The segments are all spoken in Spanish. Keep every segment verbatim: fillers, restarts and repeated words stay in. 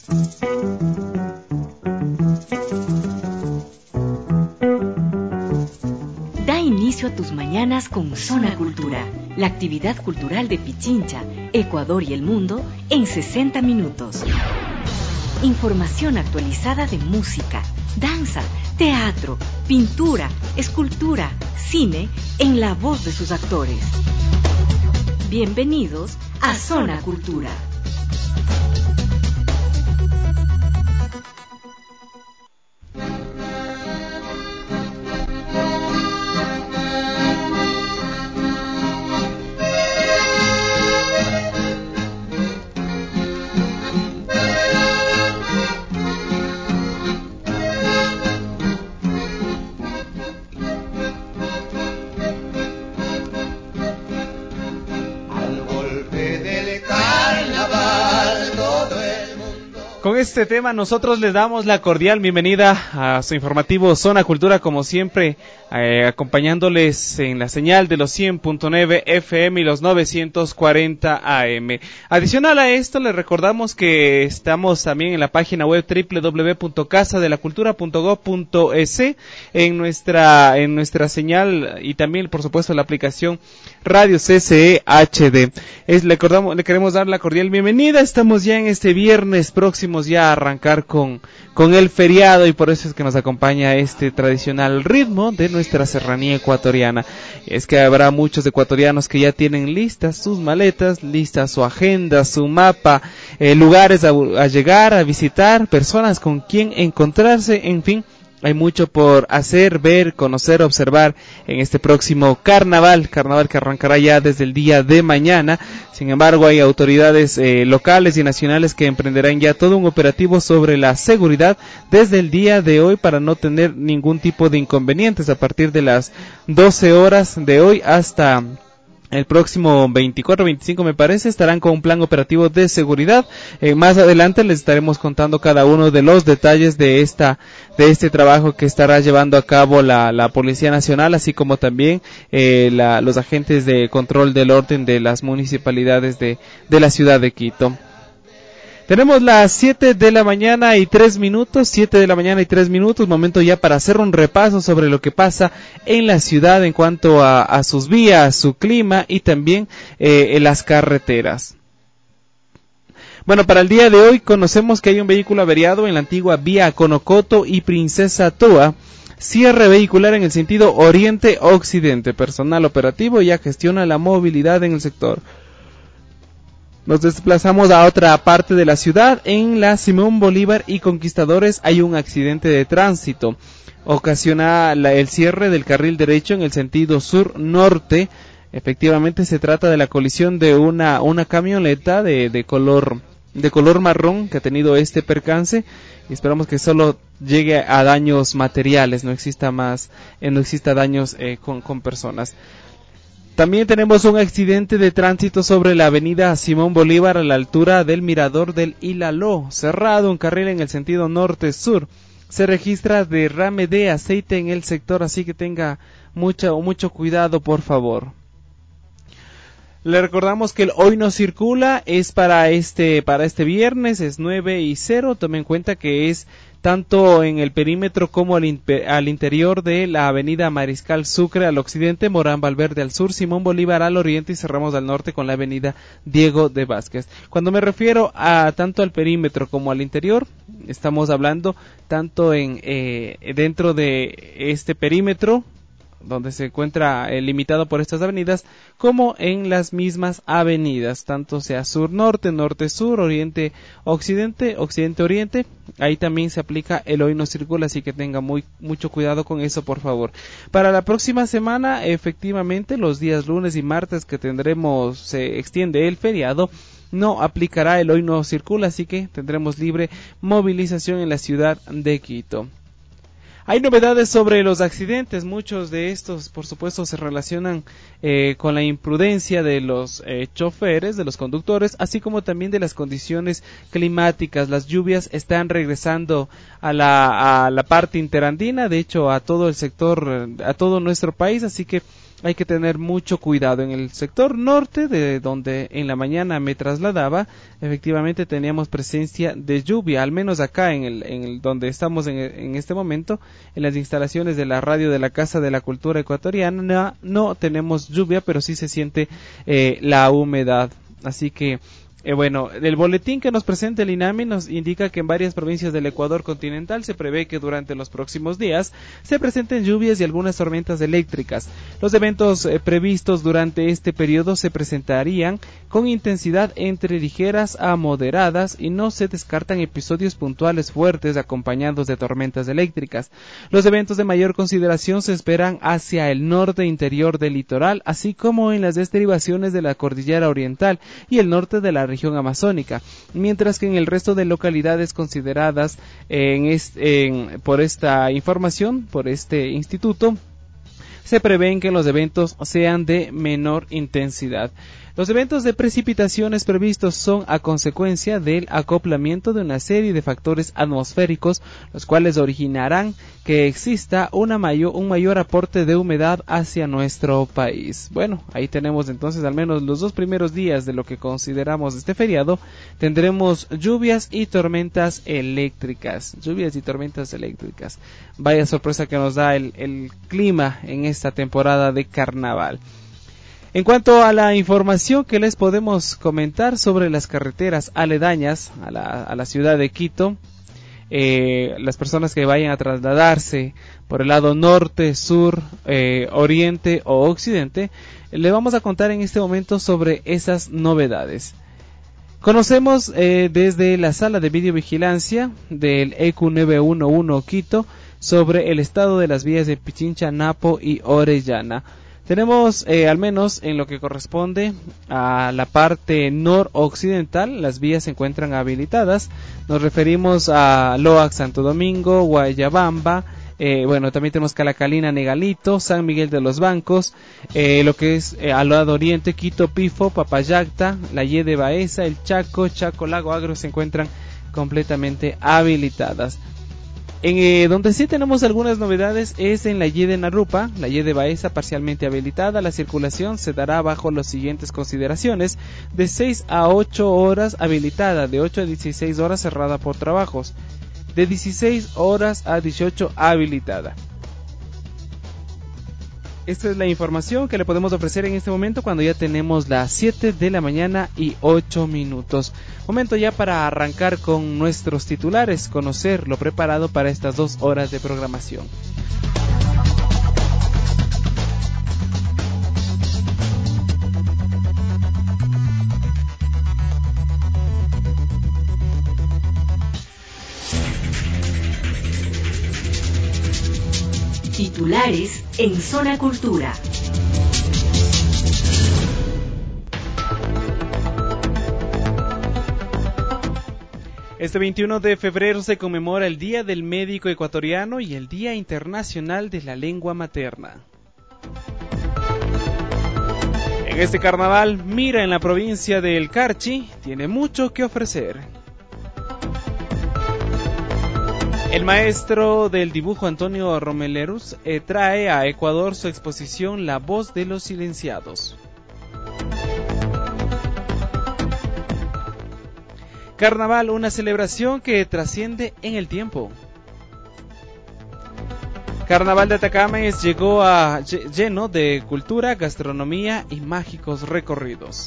Da inicio a tus mañanas con Zona Cultura, la actividad cultural de Pichincha, Ecuador y el mundo en sesenta minutos. Información actualizada de música, danza, teatro, pintura, escultura, cine, en la voz de sus actores. Bienvenidos a Zona Cultura. Con este tema nosotros les damos la cordial bienvenida a su informativo Zona Cultura, como siempre, eh, acompañándoles en la señal de los cien punto nueve F M y los novecientos cuarenta A M. Adicional a esto, les recordamos que estamos también en la página web doble u doble u doble u punto casa de la cultura punto gob punto es en nuestra en nuestra señal y también, por supuesto, la aplicación Radio C C E H D. Es, le, recordamos, le queremos dar la cordial bienvenida. Estamos ya en este viernes próximo ya a arrancar con, con el feriado y por eso es que nos acompaña este tradicional ritmo de nuestra serranía ecuatoriana. Es que habrá muchos ecuatorianos que ya tienen listas sus maletas, lista su agenda, su mapa, eh, lugares a, a llegar, a visitar, personas con quien encontrarse, en fin. Hay mucho por hacer, ver, conocer, observar en este próximo carnaval, carnaval que arrancará ya desde el día de mañana. Sin embargo, hay autoridades eh, locales y nacionales que emprenderán ya todo un operativo sobre la seguridad desde el día de hoy para no tener ningún tipo de inconvenientes a partir de las doce horas de hoy hasta el próximo veinticuatro, veinticinco me parece, estarán con un plan operativo de seguridad. Eh, más adelante les estaremos contando cada uno de los detalles de esta, de este trabajo que estará llevando a cabo la, la Policía Nacional, así como también eh, la, los agentes de control del orden de las municipalidades de, de la ciudad de Quito. Tenemos las siete de la mañana y tres minutos, siete de la mañana y tres minutos, momento ya para hacer un repaso sobre lo que pasa en la ciudad en cuanto a, a sus vías, su clima y también eh, en las carreteras. Bueno, para el día de hoy conocemos que hay un vehículo averiado en la antigua vía Conocoto y Princesa Toa. Cierre vehicular en el sentido oriente-occidente. Personal operativo ya gestiona la movilidad en el sector. Nos desplazamos a otra parte de la ciudad. En la Simón Bolívar y Conquistadores hay un accidente de tránsito. Ocasiona la, el cierre del carril derecho en el sentido sur-norte. Efectivamente se trata de la colisión de una, una camioneta de, de color, de color marrón que ha tenido este percance. Y esperamos que solo llegue a daños materiales, no exista más, eh, no exista daños eh, con, con personas. También tenemos un accidente de tránsito sobre la avenida Simón Bolívar a la altura del mirador del Ilaló, cerrado un carril en el sentido norte-sur. Se registra derrame de aceite en el sector, así que tenga mucho, mucho cuidado, por favor. Le recordamos que el Hoy No Circula es para este, para este viernes, es nueve y cero, tome en cuenta que es tanto en el perímetro como al, impe- al interior de la avenida Mariscal Sucre al occidente, Morán Valverde al sur, Simón Bolívar al oriente y cerramos al norte con la avenida Diego de Vázquez. Cuando me refiero a tanto al perímetro como al interior, estamos hablando tanto en eh, dentro de este perímetro, donde se encuentra eh, limitado por estas avenidas, como en las mismas avenidas, tanto sea sur-norte, norte-sur, oriente-occidente, occidente-oriente, ahí también se aplica el Hoy No Circula, así que tenga muy mucho cuidado con eso, por favor. Para la próxima semana, efectivamente, los días lunes y martes que tendremos, se extiende el feriado, no aplicará el Hoy No Circula, así que tendremos libre movilización en la ciudad de Quito. Hay novedades sobre los accidentes, muchos de estos por supuesto se relacionan eh, con la imprudencia de los eh, choferes, de los conductores, así como también de las condiciones climáticas. Las lluvias están regresando a la, a la parte interandina, de hecho a todo el sector, a todo nuestro país, así que hay que tener mucho cuidado. En el sector norte, de donde en la mañana me trasladaba, efectivamente teníamos presencia de lluvia, al menos acá en el, en el donde estamos en, en este momento, en las instalaciones de la radio de la Casa de la Cultura Ecuatoriana, no, no tenemos lluvia, pero sí se siente eh, la humedad. Así que Eh, bueno, el boletín que nos presenta el INAMI nos indica que en varias provincias del Ecuador continental se prevé que durante los próximos días se presenten lluvias y algunas tormentas eléctricas. Los eventos eh, previstos durante este periodo se presentarían con intensidad entre ligeras a moderadas y no se descartan episodios puntuales fuertes acompañados de tormentas eléctricas. Los eventos de mayor consideración se esperan hacia el norte interior del litoral, así como en las estribaciones de la cordillera oriental y el norte de la región amazónica, mientras que en el resto de localidades consideradas en este, en, por esta información, por este instituto, se prevén que los eventos sean de menor intensidad. Los eventos de precipitaciones previstos son a consecuencia del acoplamiento de una serie de factores atmosféricos, los cuales originarán que exista una mayor, un mayor aporte de humedad hacia nuestro país. Bueno, ahí tenemos entonces al menos los dos primeros días de lo que consideramos este feriado. Tendremos lluvias y tormentas eléctricas. Lluvias y tormentas eléctricas. Vaya sorpresa que nos da el, el clima en esta temporada de carnaval. En cuanto a la información que les podemos comentar sobre las carreteras aledañas a la, a la ciudad de Quito, eh, las personas que vayan a trasladarse por el lado norte, sur, eh, oriente o occidente, le vamos a contar en este momento sobre esas novedades. Conocemos eh, desde la sala de videovigilancia del E Q nueve uno uno Quito sobre el estado de las vías de Pichincha, Napo y Orellana. Tenemos, eh, al menos en lo que corresponde a la parte noroccidental, las vías se encuentran habilitadas. Nos referimos a Loac, Santo Domingo, Guayabamba, eh, bueno, también tenemos Calacalina, Negalito, San Miguel de los Bancos, eh, lo que es eh, al lado oriente, Quito, Pifo, Papayacta, la Y de Baeza, el Chaco, Chaco, Lago Agrio se encuentran completamente habilitadas. En, eh, donde sí tenemos algunas novedades es en la Y de Narupa, la Y de Baeza parcialmente habilitada. La circulación se dará bajo las siguientes consideraciones: de seis a ocho horas habilitada, de ocho a dieciséis horas cerrada por trabajos, de dieciséis horas a dieciocho habilitada. Esta es la información que le podemos ofrecer en este momento cuando ya tenemos las siete de la mañana y ocho minutos. Momento ya para arrancar con nuestros titulares, conocer lo preparado para estas dos horas de programación. Titulares en Zona Cultura. Este veintiuno de febrero se conmemora el Día del Médico Ecuatoriano y el Día Internacional de la Lengua Materna. En este carnaval, Mira en la provincia de El Carchi tiene mucho que ofrecer. El maestro del dibujo Antonio Romelerus eh, trae a Ecuador su exposición La Voz de los Silenciados. Carnaval, una celebración que trasciende en el tiempo. Carnaval de Atacames llegó a, lleno de cultura, gastronomía y mágicos recorridos.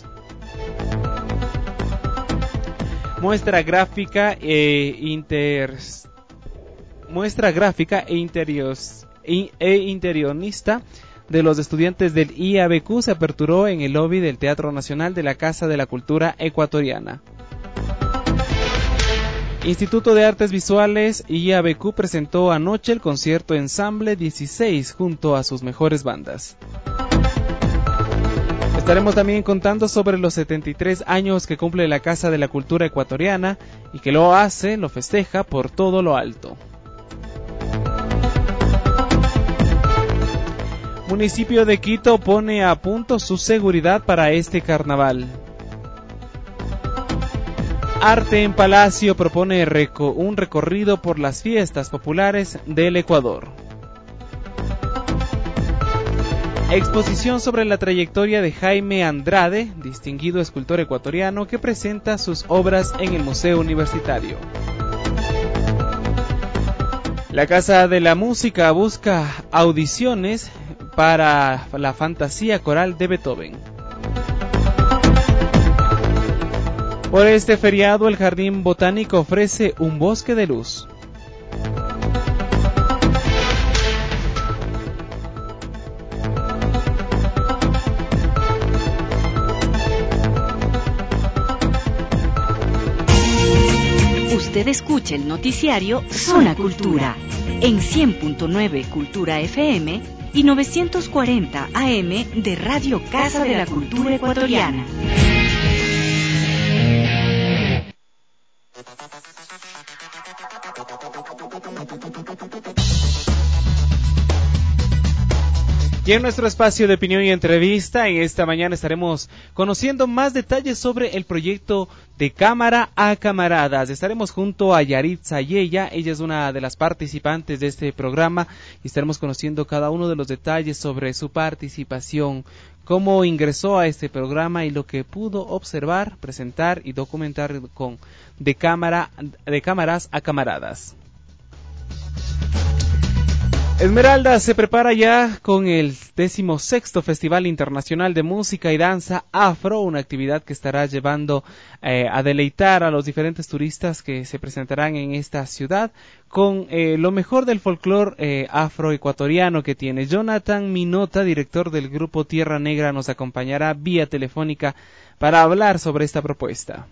Muestra gráfica e inter muestra gráfica e, interios, e, e interionista de los estudiantes del I A B Q se aperturó en el lobby del Teatro Nacional de la Casa de la Cultura Ecuatoriana. Instituto de Artes Visuales I A B Q presentó anoche el concierto Ensamble dieciséis junto a sus mejores bandas. Estaremos también contando sobre los setenta y tres años que cumple la Casa de la Cultura Ecuatoriana y que lo hace, lo festeja por todo lo alto. Municipio de Quito pone a punto su seguridad para este carnaval. Arte en Palacio propone reco- un recorrido por las fiestas populares del Ecuador. Exposición sobre la trayectoria de Jaime Andrade, distinguido escultor ecuatoriano que presenta sus obras en el Museo Universitario. La Casa de la Música busca audiciones para la fantasía coral de Beethoven. Por este feriado, el Jardín Botánico ofrece un bosque de luz. Usted escucha el noticiario Zona Cultura en cien punto nueve Cultura F M y novecientos cuarenta A M de Radio Casa de la Cultura Ecuatoriana. Y en nuestro espacio de opinión y entrevista, en esta mañana estaremos conociendo más detalles sobre el proyecto de Cámara a Camaradas. Estaremos junto a Yaritza Yeya, ella es una de las participantes de este programa y estaremos conociendo cada uno de los detalles sobre su participación, cómo ingresó a este programa y lo que pudo observar, presentar y documentar con de cámara de cámaras a camaradas. Esmeralda se prepara ya con el decimosexto Festival Internacional de Música y Danza Afro, una actividad que estará llevando eh, a deleitar a los diferentes turistas que se presentarán en esta ciudad con eh, lo mejor del folclore eh, afroecuatoriano que tiene. Jonathan Minota, director del grupo Tierra Negra, nos acompañará vía telefónica para hablar sobre esta propuesta.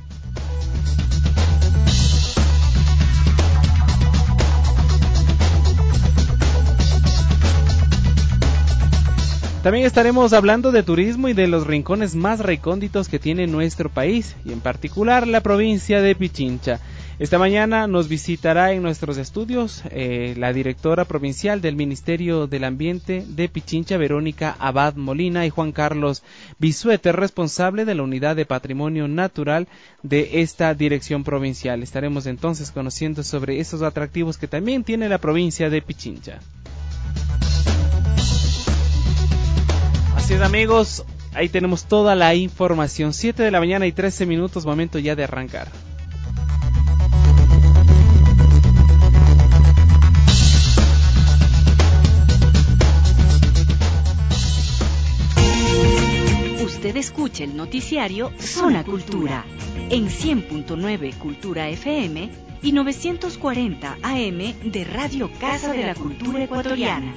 También estaremos hablando de turismo y de los rincones más recónditos que tiene nuestro país, y en particular la provincia de Pichincha. Esta mañana nos visitará en nuestros estudios eh, la directora provincial del Ministerio del Ambiente de Pichincha, Verónica Abad Molina, y Juan Carlos Bisuete, responsable de la Unidad de Patrimonio Natural de esta dirección provincial. Estaremos entonces conociendo sobre esos atractivos que también tiene la provincia de Pichincha. Así es, amigos, ahí tenemos toda la información. siete de la mañana y trece minutos, momento ya de arrancar. Usted escucha el noticiario Zona Cultura en cien punto nueve Cultura F M y novecientos cuarenta A M de Radio Casa de la Cultura Ecuatoriana.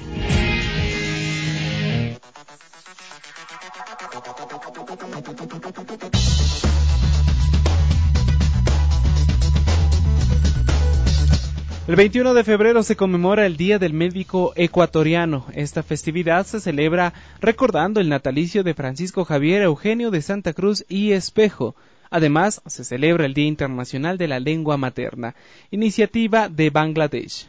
El veintiuno de febrero se conmemora el Día del Médico Ecuatoriano. Esta festividad se celebra recordando el natalicio de Francisco Javier Eugenio de Santa Cruz y Espejo. Además, se celebra el Día Internacional de la Lengua Materna, iniciativa de Bangladesh.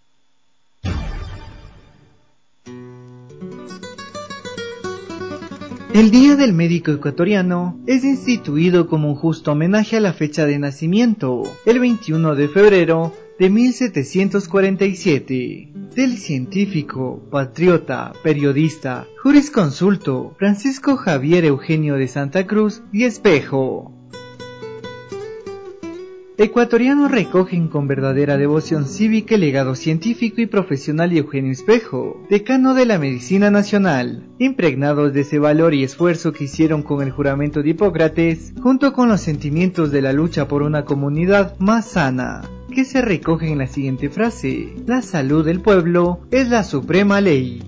El Día del Médico Ecuatoriano es instituido como un justo homenaje a la fecha de nacimiento, el veintiuno de febrero de mil setecientos cuarenta y siete, del científico, patriota, periodista, jurisconsulto Francisco Javier Eugenio de Santa Cruz y Espejo. Ecuatorianos recogen con verdadera devoción cívica el legado científico y profesional de Eugenio Espejo, decano de la Medicina Nacional, impregnados de ese valor y esfuerzo que hicieron con el juramento de Hipócrates, junto con los sentimientos de la lucha por una comunidad más sana, que se recoge en la siguiente frase: la salud del pueblo es la suprema ley.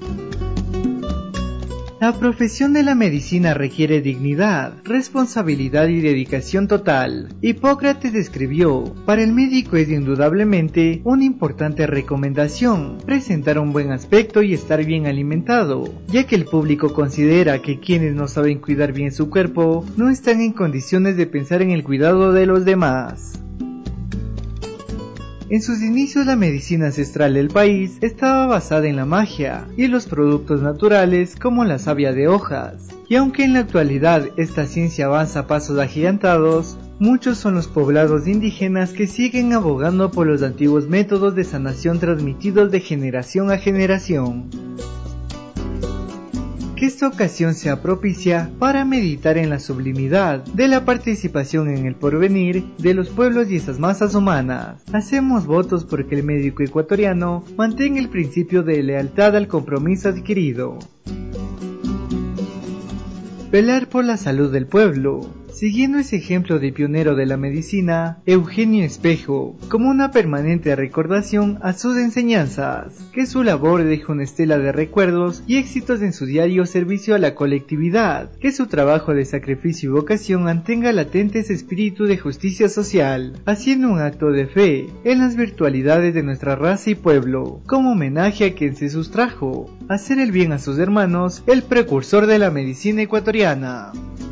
La profesión de la medicina requiere dignidad, responsabilidad y dedicación total. Hipócrates describió: para el médico es indudablemente una importante recomendación presentar un buen aspecto y estar bien alimentado, ya que el público considera que quienes no saben cuidar bien su cuerpo no están en condiciones de pensar en el cuidado de los demás. En sus inicios la medicina ancestral del país estaba basada en la magia y en los productos naturales como la savia de hojas, y aunque en la actualidad esta ciencia avanza a pasos agigantados, muchos son los poblados indígenas que siguen abogando por los antiguos métodos de sanación transmitidos de generación a generación. que esta ocasión sea propicia para meditar en la sublimidad de la participación en el porvenir de los pueblos y esas masas humanas. Hacemos votos porque el médico ecuatoriano mantenga el principio de lealtad al compromiso adquirido. Velar por la salud del pueblo. Siguiendo ese ejemplo de pionero de la medicina, Eugenio Espejo, como una permanente recordación a sus enseñanzas, que su labor deja una estela de recuerdos y éxitos en su diario servicio a la colectividad, que su trabajo de sacrificio y vocación mantenga latente ese espíritu de justicia social, haciendo un acto de fe en las virtualidades de nuestra raza y pueblo, como homenaje a quien se sustrajo, hacer el bien a sus hermanos, el precursor de la medicina ecuatoriana.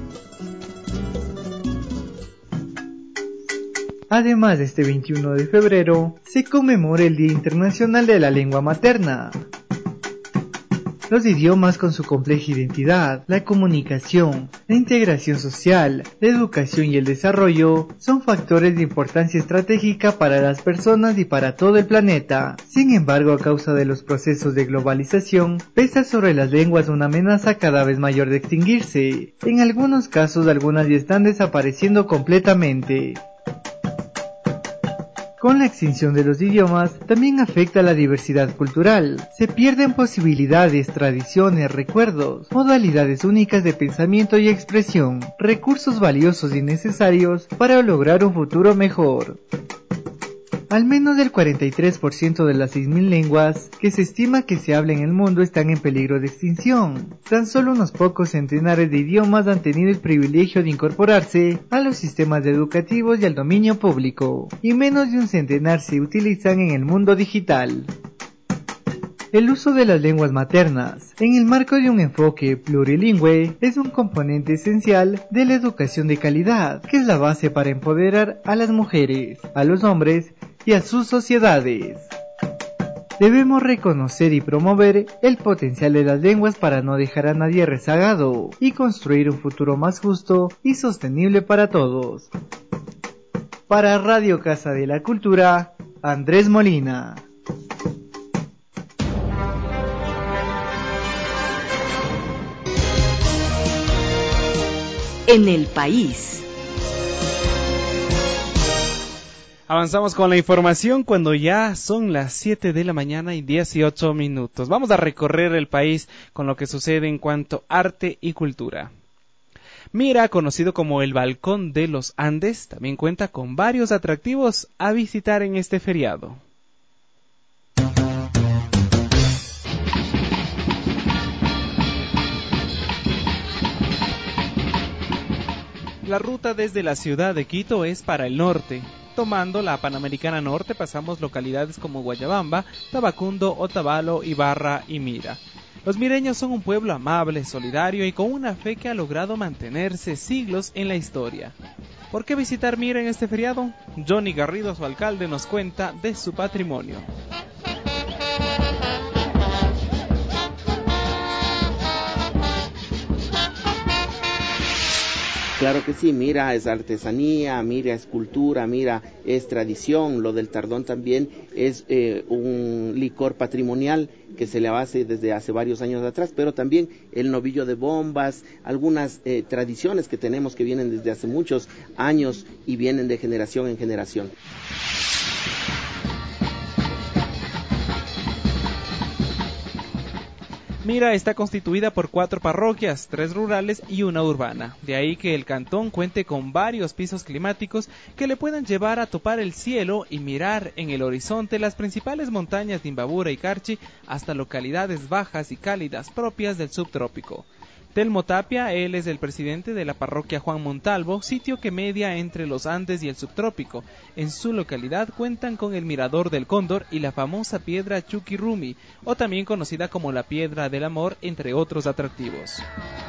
Además, este veintiuno de febrero se conmemora el Día Internacional de la Lengua Materna. Los idiomas, con su compleja identidad, la comunicación, la integración social, la educación y el desarrollo, son factores de importancia estratégica para las personas y para todo el planeta. Sin embargo, a causa de los procesos de globalización, pesa sobre las lenguas una amenaza cada vez mayor de extinguirse. En algunos casos, algunas ya están desapareciendo completamente. Con la extinción de los idiomas, también afecta la diversidad cultural. Se pierden posibilidades, tradiciones, recuerdos, modalidades únicas de pensamiento y expresión, recursos valiosos y necesarios para lograr un futuro mejor. Al menos el cuarenta y tres por ciento de las seis mil lenguas que se estima que se habla en el mundo están en peligro de extinción. Tan solo unos pocos centenares de idiomas han tenido el privilegio de incorporarse a los sistemas educativos y al dominio público, y menos de un centenar se utilizan en el mundo digital. El uso de las lenguas maternas, en el marco de un enfoque plurilingüe, es un componente esencial de la educación de calidad, que es la base para empoderar a las mujeres, a los hombres y a sus sociedades. Debemos reconocer y promover el potencial de las lenguas para no dejar a nadie rezagado y construir un futuro más justo y sostenible para todos. Para Radio Casa de la Cultura, Andrés Molina. En el país. Avanzamos con la información cuando ya son las siete de la mañana y dieciocho minutos. Vamos a recorrer el país con lo que sucede en cuanto a arte y cultura. Mira, conocido como el Balcón de los Andes, también cuenta con varios atractivos a visitar en este feriado. La ruta desde la ciudad de Quito es para el norte. Tomando la Panamericana Norte pasamos localidades como Guayabamba, Tabacundo, Otavalo, Ibarra y Mira. Los mireños son un pueblo amable, solidario y con una fe que ha logrado mantenerse siglos en la historia. ¿Por qué visitar Mira en este feriado? Johnny Garrido, su alcalde, nos cuenta de su patrimonio. Claro que sí, Mira es artesanía, Mira es cultura, Mira es tradición. Lo del Tardón también es eh, un licor patrimonial que se le hace desde hace varios años atrás, pero también el novillo de bombas, algunas eh, tradiciones que tenemos que vienen desde hace muchos años y vienen de generación en generación. Mira está constituida por cuatro parroquias, tres rurales y una urbana. De ahí que el cantón cuente con varios pisos climáticos que le pueden llevar a topar el cielo y mirar en el horizonte las principales montañas de Imbabura y Carchi hasta localidades bajas y cálidas propias del subtrópico. Telmo Tapia, él es el presidente de la parroquia Juan Montalvo, sitio que media entre los Andes y el subtrópico. En su localidad cuentan con el Mirador del Cóndor y la famosa piedra Chuquirrumi, o también conocida como la Piedra del Amor, entre otros atractivos.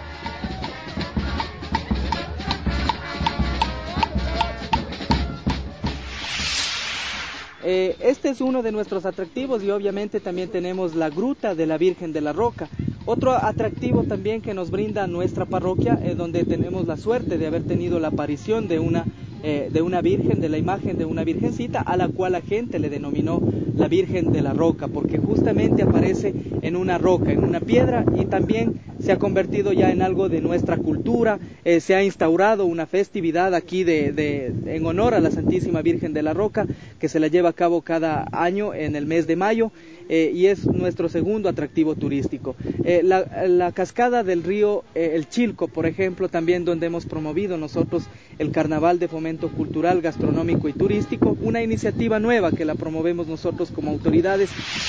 Eh, este es uno de nuestros atractivos y obviamente también tenemos la Gruta de la Virgen de la Roca. Otro atractivo también que nos brinda nuestra parroquia es donde tenemos la suerte de haber tenido la aparición de una, eh, de una virgen, de la imagen de una virgencita, a la cual la gente le denominó la Virgen de la Roca, porque justamente aparece en una roca, en una piedra, y también se ha convertido ya en algo de nuestra cultura. Eh, se ha instaurado una festividad aquí de, de, en honor a la Santísima Virgen de la Roca, que se la lleva a cabo cada año en el mes de mayo, eh, y es nuestro segundo atractivo turístico. Eh, la, la cascada del río eh, El Chilco, por ejemplo, también donde hemos promovido nosotros el Carnaval de Fomento Cultural, Gastronómico y Turístico, una iniciativa nueva que la promovemos nosotros como autoridades.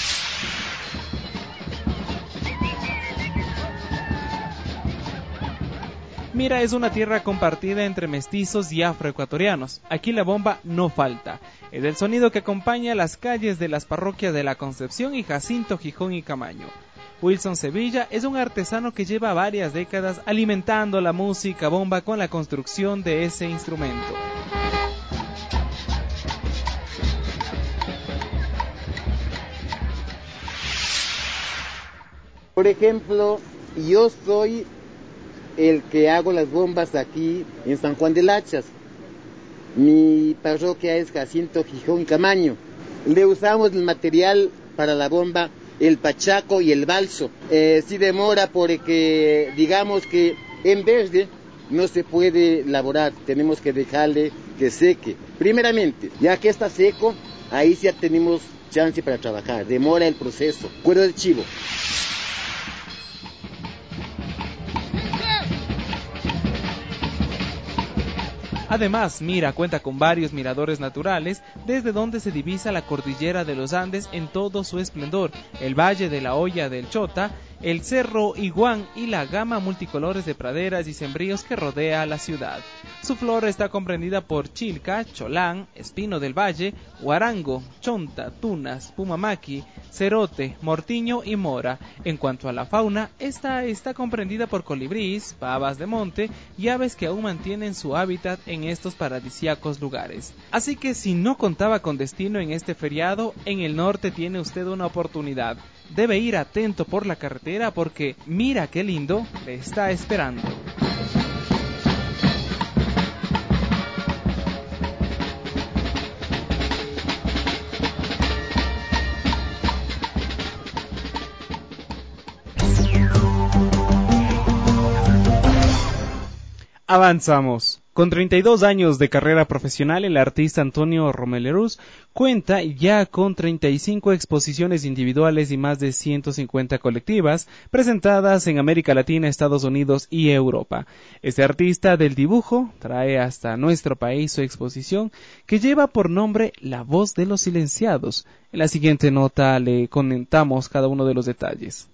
Mira es una tierra compartida entre mestizos y afroecuatorianos. Aquí la bomba no falta. Es el sonido que acompaña las calles de las parroquias de La Concepción y Jacinto, Gijón y Camaño. Wilson Sevilla es un artesano que lleva varias décadas alimentando la música bomba con la construcción de ese instrumento. Por ejemplo, yo soy el que hago las bombas aquí en San Juan de Lachas. Mi parroquia es Jacinto, Gijón y Camaño. Le usamos el material para la bomba, el pachaco y el balso. Eh, sí demora porque digamos que en verde no se puede elaborar, tenemos que dejarle que seque. Primeramente, ya que está seco, ahí ya tenemos chance para trabajar, demora el proceso. Cuero del chivo. Además, Mira cuenta con varios miradores naturales desde donde se divisa la cordillera de los Andes en todo su esplendor, el Valle de la Hoya del Chota, el Cerro Iguán y la gama multicolores de praderas y sembríos que rodea la ciudad. Su flora está comprendida por chilca, cholán, espino del valle, guarango, chonta, tunas, pumamaqui, cerote, mortiño y mora. En cuanto a la fauna, esta está comprendida por colibríes, pavas de monte y aves que aún mantienen su hábitat en estos paradisíacos lugares. Así que si no contaba con destino en este feriado, en el norte tiene usted una oportunidad. Debe ir atento por la carretera porque mira qué lindo le está esperando. Avanzamos. Con treinta y dos años de carrera profesional, el artista Antonio Romelerus cuenta ya con treinta y cinco exposiciones individuales y más de ciento cincuenta colectivas presentadas en América Latina, Estados Unidos y Europa. Este artista del dibujo trae hasta nuestro país su exposición que lleva por nombre La Voz de los Silenciados. En la siguiente nota le comentamos cada uno de los detalles.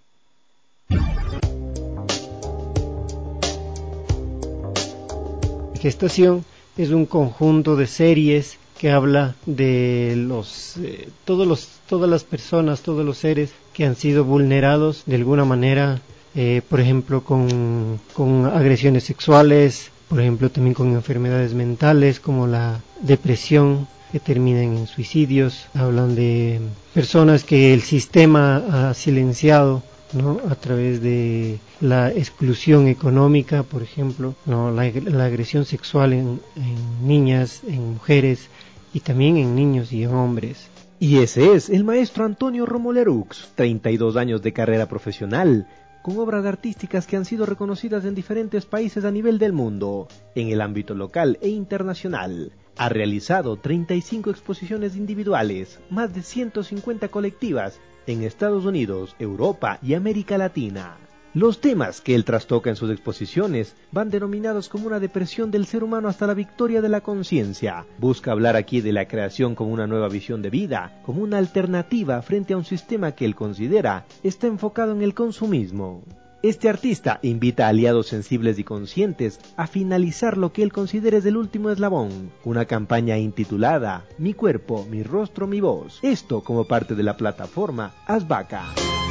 Gestación es un conjunto de series que habla de los, eh, todos los todas las personas, todos los seres que han sido vulnerados de alguna manera, eh, por ejemplo con, con agresiones sexuales, por ejemplo también con enfermedades mentales como la depresión que terminan en suicidios. Hablan de personas que el sistema ha silenciado, ¿no? A través de la exclusión económica, por ejemplo, ¿no? la, la agresión sexual en, en niñas, en mujeres y también en niños y en hombres. Y ese es el maestro Antonio Romolerux, treinta y dos años de carrera profesional, con obras artísticas que han sido reconocidas en diferentes países a nivel del mundo, en el ámbito local e internacional. Ha realizado treinta y cinco exposiciones individuales, más de ciento cincuenta colectivas, en Estados Unidos, Europa y América Latina. Los temas que él trastoca en sus exposiciones van denominados como una depresión del ser humano hasta la victoria de la conciencia. Busca hablar aquí de la creación como una nueva visión de vida, como una alternativa frente a un sistema que él considera está enfocado en el consumismo. Este artista invita a aliados sensibles y conscientes a finalizar lo que él considera es el último eslabón, una campaña intitulada Mi cuerpo, mi rostro, mi voz. Esto como parte de la plataforma Asbaca.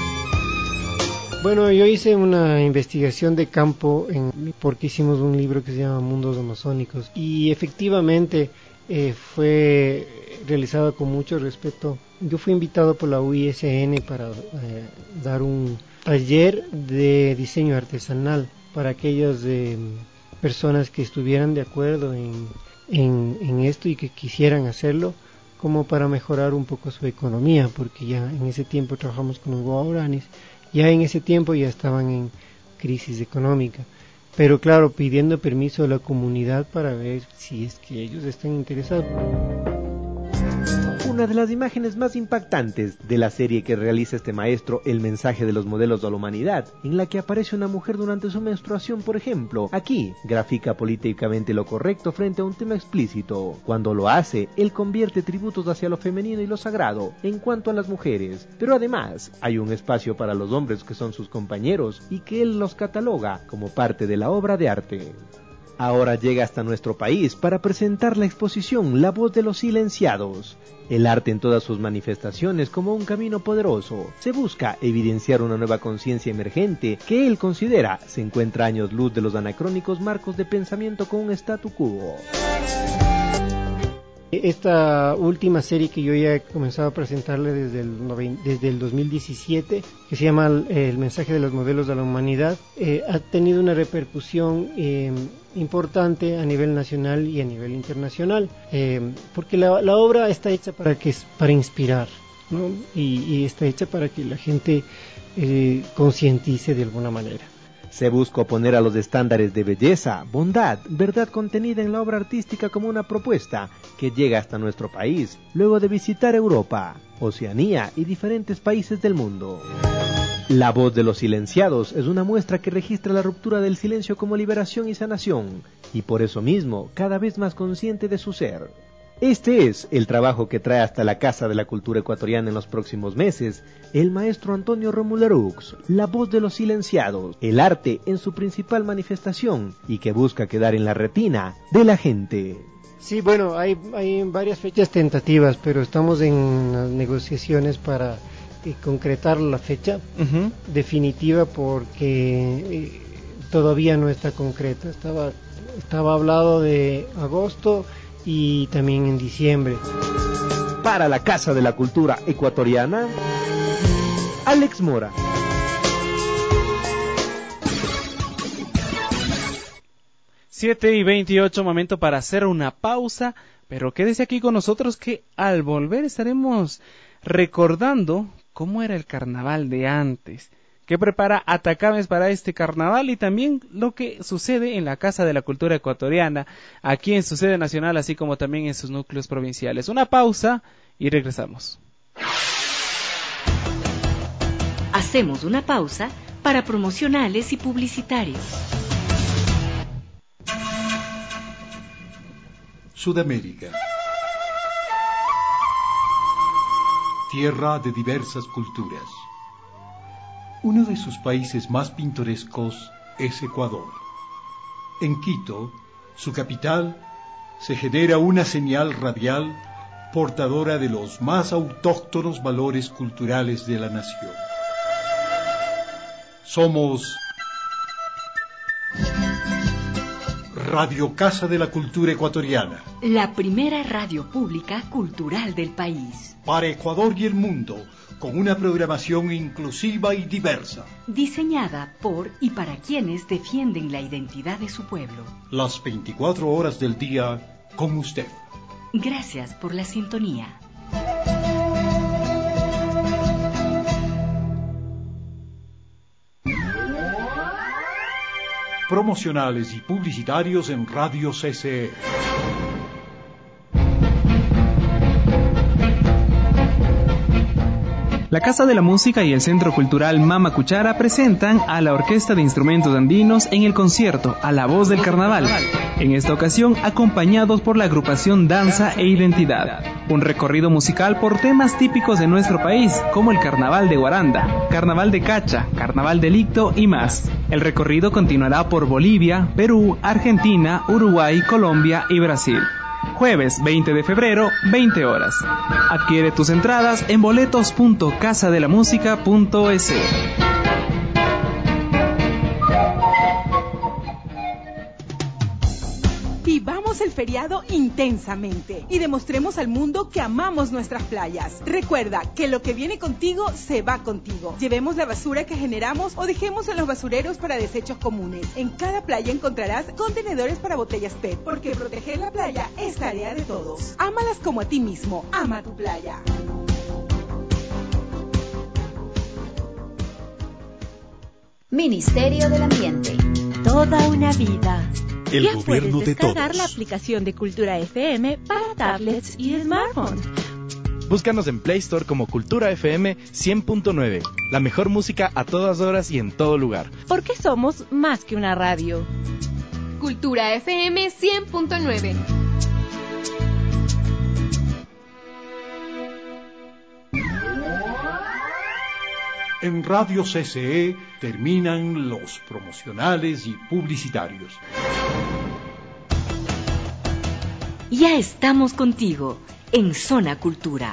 Bueno, yo hice una investigación de campo en, porque hicimos un libro que se llama Mundos Amazónicos y efectivamente eh, fue realizado con mucho respeto. Yo fui invitado por la U I S N para eh, dar un taller de diseño artesanal para aquellas eh, personas que estuvieran de acuerdo en, en, en esto y que quisieran hacerlo, como para mejorar un poco su economía, porque ya en ese tiempo trabajamos con los guaraníes, ya en ese tiempo ya estaban en crisis económica. Pero claro, pidiendo permiso a la comunidad para ver si es que ellos están interesados. Una de las imágenes más impactantes de la serie que realiza este maestro, El mensaje de los modelos de la humanidad, en la que aparece una mujer durante su menstruación, por ejemplo. Aquí, grafica políticamente lo correcto frente a un tema explícito. Cuando lo hace, él convierte tributos hacia lo femenino y lo sagrado en cuanto a las mujeres. Pero además, hay un espacio para los hombres que son sus compañeros y que él los cataloga como parte de la obra de arte. Ahora llega hasta nuestro país para presentar la exposición La voz de los silenciados. El arte en todas sus manifestaciones como un camino poderoso. Se busca evidenciar una nueva conciencia emergente que él considera se encuentra a años luz de los anacrónicos marcos de pensamiento con un statu quo. Esta última serie que yo ya he comenzado a presentarle desde el, desde el dos mil diecisiete, que se llama El mensaje de los modelos de la humanidad, eh, ha tenido una repercusión eh, importante a nivel nacional y a nivel internacional, eh, porque la, la obra está hecha para, que, para inspirar, ¿no? y, y está hecha para que la gente eh, concientice de alguna manera. Se busca oponer a los estándares de belleza, bondad, verdad contenida en la obra artística como una propuesta que llega hasta nuestro país, luego de visitar Europa, Oceanía y diferentes países del mundo. La voz de los silenciados es una muestra que registra la ruptura del silencio como liberación y sanación, y por eso mismo cada vez más consciente de su ser. Este es el trabajo que trae hasta la Casa de la Cultura Ecuatoriana en los próximos meses el maestro Antonio Romulerux, La voz de los silenciados, el arte en su principal manifestación y que busca quedar en la retina de la gente. Sí, bueno, hay, hay varias fechas tentativas, pero estamos en las negociaciones para eh, concretar la fecha uh-huh. definitiva porque eh, todavía no está concreta. Estaba, estaba hablado de agosto y también en diciembre. Para la Casa de la Cultura Ecuatoriana, Alex Mora. siete y veintiocho, momento para hacer una pausa, pero quédese aquí con nosotros que al volver estaremos recordando cómo era el carnaval de antes, qué prepara Atacames para este carnaval y también lo que sucede en la Casa de la Cultura Ecuatoriana, aquí en su sede nacional, así como también en sus núcleos provinciales. Una pausa y regresamos. Hacemos una pausa para promocionales y publicitarios. Sudamérica. Tierra de diversas culturas. Uno de sus países más pintorescos es Ecuador. En Quito, su capital, se genera una señal radial portadora de los más autóctonos valores culturales de la nación. Somos Radio Casa de la Cultura Ecuatoriana, la primera radio pública cultural del país. Para Ecuador y el mundo, con una programación inclusiva y diversa. Diseñada por y para quienes defienden la identidad de su pueblo. Las veinticuatro horas del día con usted. Gracias por la sintonía. Promocionales y publicitarios en Radio C C E. La Casa de la Música y el Centro Cultural Mama Cuchara presentan a la Orquesta de Instrumentos Andinos en el concierto A la Voz del Carnaval. En esta ocasión, acompañados por la agrupación Danza e Identidad. Un recorrido musical por temas típicos de nuestro país, como el Carnaval de Guaranda, Carnaval de Cacha, Carnaval de Licto y más. El recorrido continuará por Bolivia, Perú, Argentina, Uruguay, Colombia y Brasil. Jueves veinte de febrero, veinte horas. Adquiere tus entradas en boletos punto casa de la música punto es. Vivamos el feriado intensamente y demostremos al mundo que amamos nuestras playas. Recuerda que lo que viene contigo se va contigo. Llevemos la basura que generamos o dejemos en los basureros para desechos comunes. En cada playa encontrarás contenedores para botellas P E T, porque proteger la playa es tarea de todos. Ámalas como a ti mismo. Ama tu playa. Ministerio del Ambiente. Toda una vida. El ya gobierno puedes de descargar todos. la aplicación de Cultura F M para tablets y smartphones. Búscanos en Play Store como Cultura F M cien punto nueve. La mejor música a todas horas y en todo lugar. Porque somos más que una radio. Cultura F M cien punto nueve. En Radio C C E terminan los promocionales y publicitarios. Ya estamos contigo en Zona Cultura.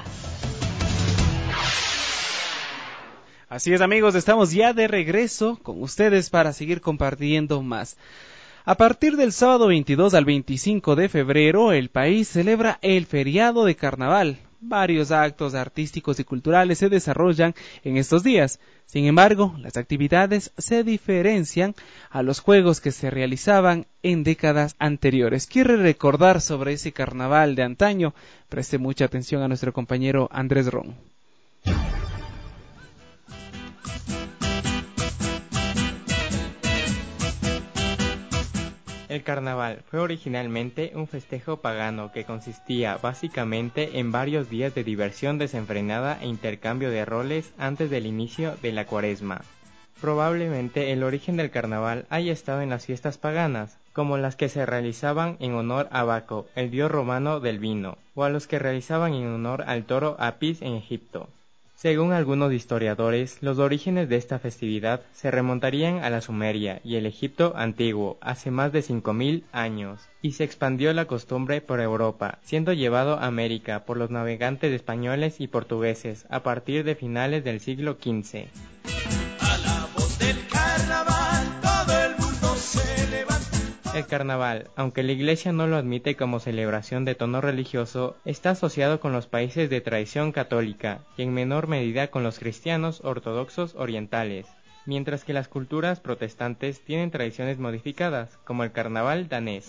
Así es, amigos, estamos ya de regreso con ustedes para seguir compartiendo más. A partir del sábado veintidós al veinticinco de febrero, el país celebra el feriado de carnaval. Varios actos artísticos y culturales se desarrollan en estos días. Sin embargo, las actividades se diferencian a los juegos que se realizaban en décadas anteriores. ¿Quiere recordar sobre ese carnaval de antaño? Preste mucha atención a nuestro compañero Andrés Ron. El carnaval fue originalmente un festejo pagano que consistía básicamente en varios días de diversión desenfrenada e intercambio de roles antes del inicio de la cuaresma. Probablemente el origen del carnaval haya estado en las fiestas paganas, como las que se realizaban en honor a Baco, el dios romano del vino, o a los que realizaban en honor al toro Apis en Egipto. Según algunos historiadores, los orígenes de esta festividad se remontarían a la Sumeria y el Egipto antiguo hace más de cinco mil años, y se expandió la costumbre por Europa, siendo llevado a América por los navegantes españoles y portugueses a partir de finales del siglo quince. A la voz del carnaval todo el mundo se levanta. El carnaval, aunque la Iglesia no lo admite como celebración de tono religioso, está asociado con los países de tradición católica y en menor medida con los cristianos ortodoxos orientales, mientras que las culturas protestantes tienen tradiciones modificadas, como el carnaval danés.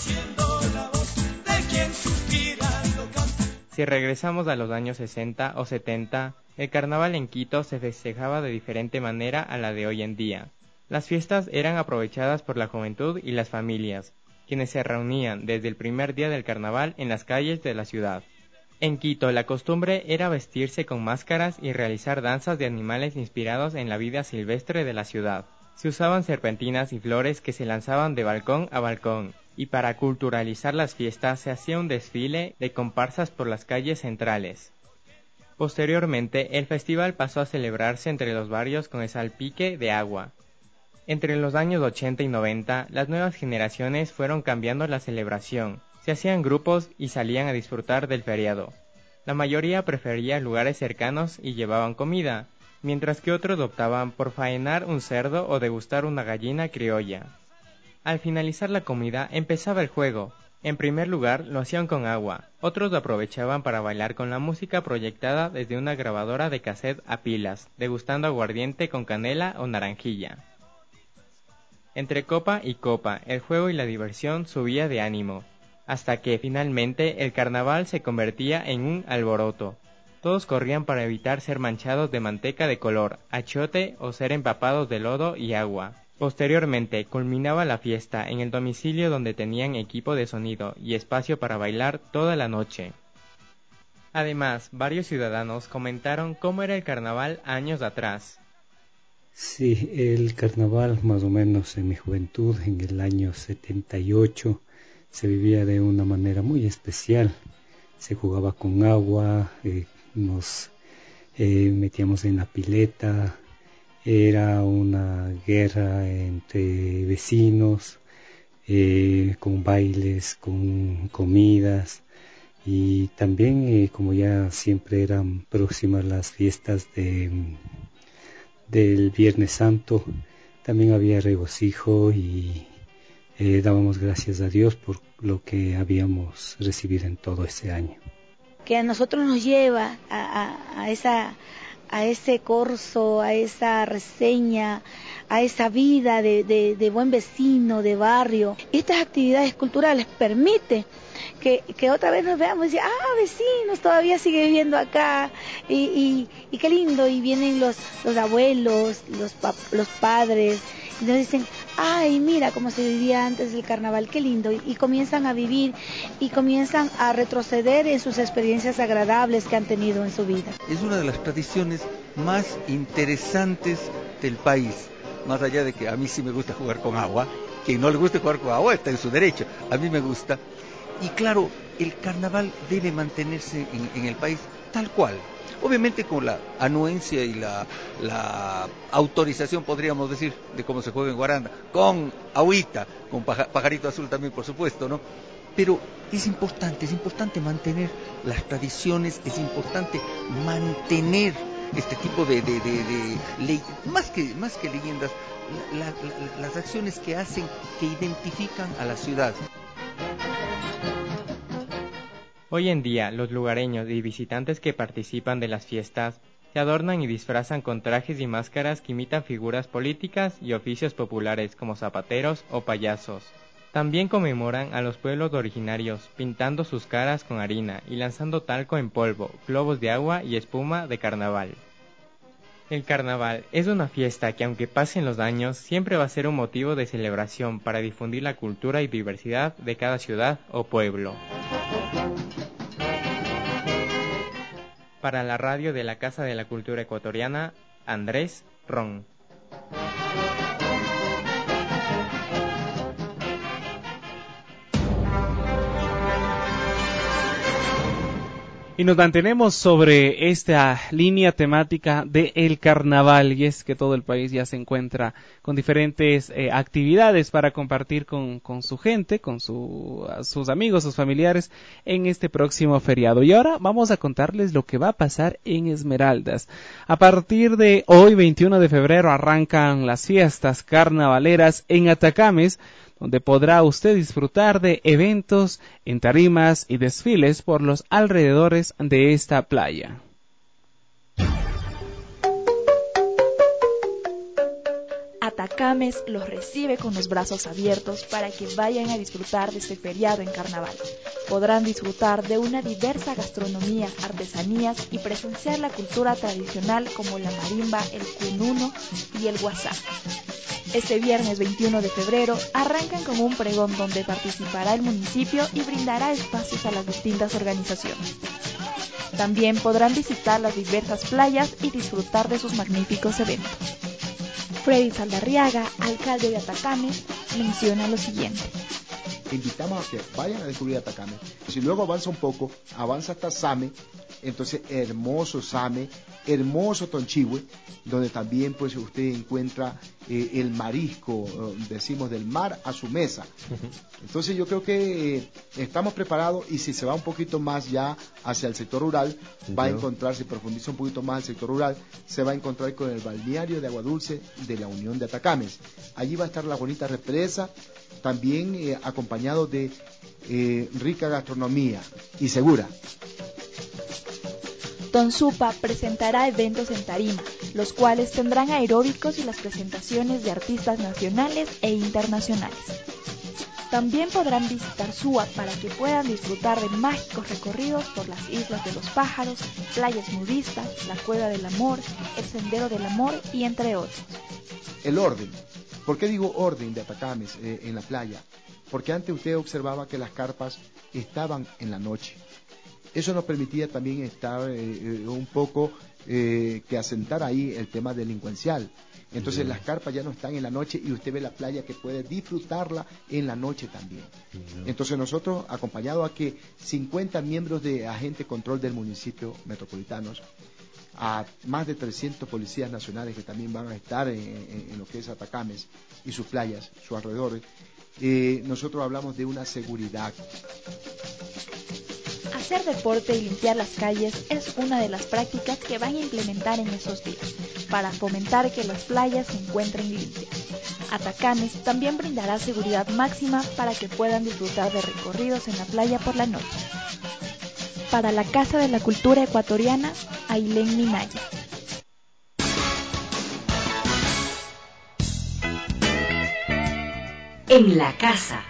Si regresamos a los años sesenta o setenta, el carnaval en Quito se festejaba de diferente manera a la de hoy en día. Las fiestas eran aprovechadas por la juventud y las familias, quienes se reunían desde el primer día del carnaval en las calles de la ciudad. En Quito la costumbre era vestirse con máscaras y realizar danzas de animales inspirados en la vida silvestre de la ciudad. Se usaban serpentinas y flores que se lanzaban de balcón a balcón, y para culturalizar las fiestas se hacía un desfile de comparsas por las calles centrales. Posteriormente, el festival pasó a celebrarse entre los barrios con el salpique de agua. Entre los años ochenta y noventa, las nuevas generaciones fueron cambiando la celebración. Se hacían grupos y salían a disfrutar del feriado. La mayoría prefería lugares cercanos y llevaban comida, mientras que otros optaban por faenar un cerdo o degustar una gallina criolla. Al finalizar la comida, empezaba el juego. En primer lugar, lo hacían con agua. Otros lo aprovechaban para bailar con la música proyectada desde una grabadora de cassette a pilas, degustando aguardiente con canela o naranjilla. Entre copa y copa, el juego y la diversión subía de ánimo, hasta que, finalmente, el carnaval se convertía en un alboroto. Todos corrían para evitar ser manchados de manteca de color, achiote o ser empapados de lodo y agua. Posteriormente, culminaba la fiesta en el domicilio donde tenían equipo de sonido y espacio para bailar toda la noche. Además, varios ciudadanos comentaron cómo era el carnaval años atrás. Sí, el carnaval más o menos en mi juventud, en el año setenta y ocho, se vivía de una manera muy especial. Se jugaba con agua, eh, nos eh, metíamos en la pileta, era una guerra entre vecinos, eh, con bailes, con comidas, y también eh, como ya siempre eran próximas las fiestas de... del Viernes Santo, también había regocijo y eh, dábamos gracias a Dios por lo que habíamos recibido en todo ese año. Que a nosotros nos lleva a, a, a, esa, a ese corso, a esa reseña, a esa vida de, de, de buen vecino, de barrio. Estas actividades culturales permiten que, que otra vez nos veamos y decir, ah, vecinos, todavía sigue viviendo acá, y, y, y qué lindo, y vienen los, los abuelos, los, pap, los padres, y nos dicen, ay, mira cómo se vivía antes del carnaval, qué lindo, y, y comienzan a vivir y comienzan a retroceder en sus experiencias agradables que han tenido en su vida. Es una de las tradiciones más interesantes del país, más allá de que a mí sí me gusta jugar con agua. Quien no le guste jugar con agua está en su derecho, a mí me gusta. Y claro, el carnaval debe mantenerse en, en el país tal cual. Obviamente con la anuencia y la, la autorización, podríamos decir, de cómo se juega en Guaranda, con agüita, con paja, pajarito azul también, por supuesto, ¿no? Pero es importante, es importante mantener las tradiciones, es importante mantener este tipo de, de, de, de ley, más que, más que leyendas, la, la, las acciones que hacen, que identifican a la ciudad. Hoy en día, los lugareños y visitantes que participan de las fiestas se adornan y disfrazan con trajes y máscaras que imitan figuras políticas y oficios populares como zapateros o payasos. También conmemoran a los pueblos originarios, pintando sus caras con harina y lanzando talco en polvo, globos de agua y espuma de carnaval. El carnaval es una fiesta que, aunque pasen los años, siempre va a ser un motivo de celebración para difundir la cultura y diversidad de cada ciudad o pueblo. Para la radio de la Casa de la Cultura Ecuatoriana, Andrés Ron. Y nos mantenemos sobre esta línea temática del carnaval, y es que todo el país ya se encuentra con diferentes eh, actividades para compartir con, con su gente, con su, sus amigos, sus familiares en este próximo feriado. Y ahora vamos a contarles lo que va a pasar en Esmeraldas. A partir de hoy, veintiuno de febrero, arrancan las fiestas carnavaleras en Atacames, donde podrá usted disfrutar de eventos en tarimas y desfiles por los alrededores de esta playa. Atacames los recibe con los brazos abiertos para que vayan a disfrutar de este feriado en carnaval. Podrán disfrutar de una diversa gastronomía, artesanías y presenciar la cultura tradicional como la marimba, el cununo y el guasá. Este viernes veintiuno de febrero arrancan con un pregón donde participará el municipio y brindará espacios a las distintas organizaciones. También podrán visitar las diversas playas y disfrutar de sus magníficos eventos. Freddy Saldarriaga, alcalde de Atacames, menciona lo siguiente. Invitamos a que vayan a descubrir Atacames. Si luego avanza un poco, avanza hasta Same, entonces hermoso Same, hermoso Tonchihue, donde también pues usted encuentra eh, el marisco, eh, decimos del mar a su mesa. Entonces yo creo que eh, estamos preparados, y si se va un poquito más ya hacia el sector rural, va a encontrar, si profundiza un poquito más el sector rural, se va a encontrar con el balneario de Agua Dulce de la Unión de Atacames. Allí va a estar la bonita represa, también eh, acompañado de eh, rica gastronomía y segura. Don Supa presentará eventos en tarima, los cuales tendrán aeróbicos y las presentaciones de artistas nacionales e internacionales. También podrán visitar Suba para que puedan disfrutar de mágicos recorridos por las Islas de los Pájaros, playas nudistas, la Cueva del Amor, el Sendero del Amor y entre otros. El orden. ¿Por qué digo orden de Atacames eh, en la playa? Porque antes usted observaba que las carpas estaban en la noche. Eso nos permitía también estar eh, un poco eh, que asentar ahí el tema delincuencial. Entonces las carpas ya no están en la noche y usted ve la playa que puede disfrutarla en la noche también. Entonces nosotros, acompañado a que cincuenta miembros de agente control del municipio metropolitanos, a más de trescientos policías nacionales que también van a estar en, en, en lo que es Atacames y sus playas, sus alrededores, eh, nosotros hablamos de una seguridad. Hacer deporte y limpiar las calles es una de las prácticas que van a implementar en esos días, para fomentar que las playas se encuentren limpias. Atacames también brindará seguridad máxima para que puedan disfrutar de recorridos en la playa por la noche. Para la Casa de la Cultura Ecuatoriana, Ailén Minaya. En la casa.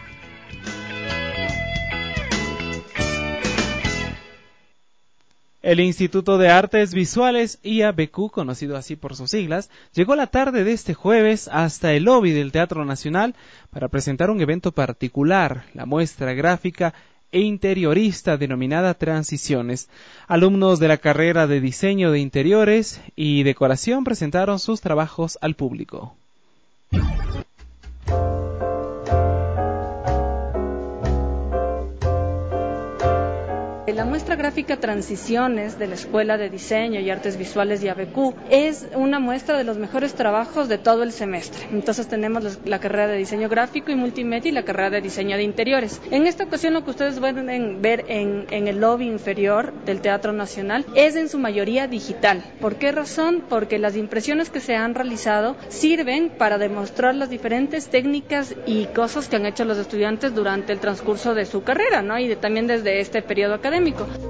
El Instituto de Artes Visuales I A B Q, conocido así por sus siglas, llegó la tarde de este jueves hasta el lobby del Teatro Nacional para presentar un evento particular, la muestra gráfica e interiorista denominada Transiciones. Alumnos de la carrera de Diseño de Interiores y Decoración presentaron sus trabajos al público. La muestra gráfica Transiciones de la Escuela de Diseño y Artes Visuales de I A B Q es una muestra de los mejores trabajos de todo el semestre. Entonces tenemos la carrera de Diseño Gráfico y Multimedia y la carrera de Diseño de Interiores. En esta ocasión lo que ustedes pueden ver en, en el lobby inferior del Teatro Nacional es en su mayoría digital. ¿Por qué razón? Porque las impresiones que se han realizado sirven para demostrar las diferentes técnicas y cosas que han hecho los estudiantes durante el transcurso de su carrera, ¿no? Y de, también desde este periodo académico.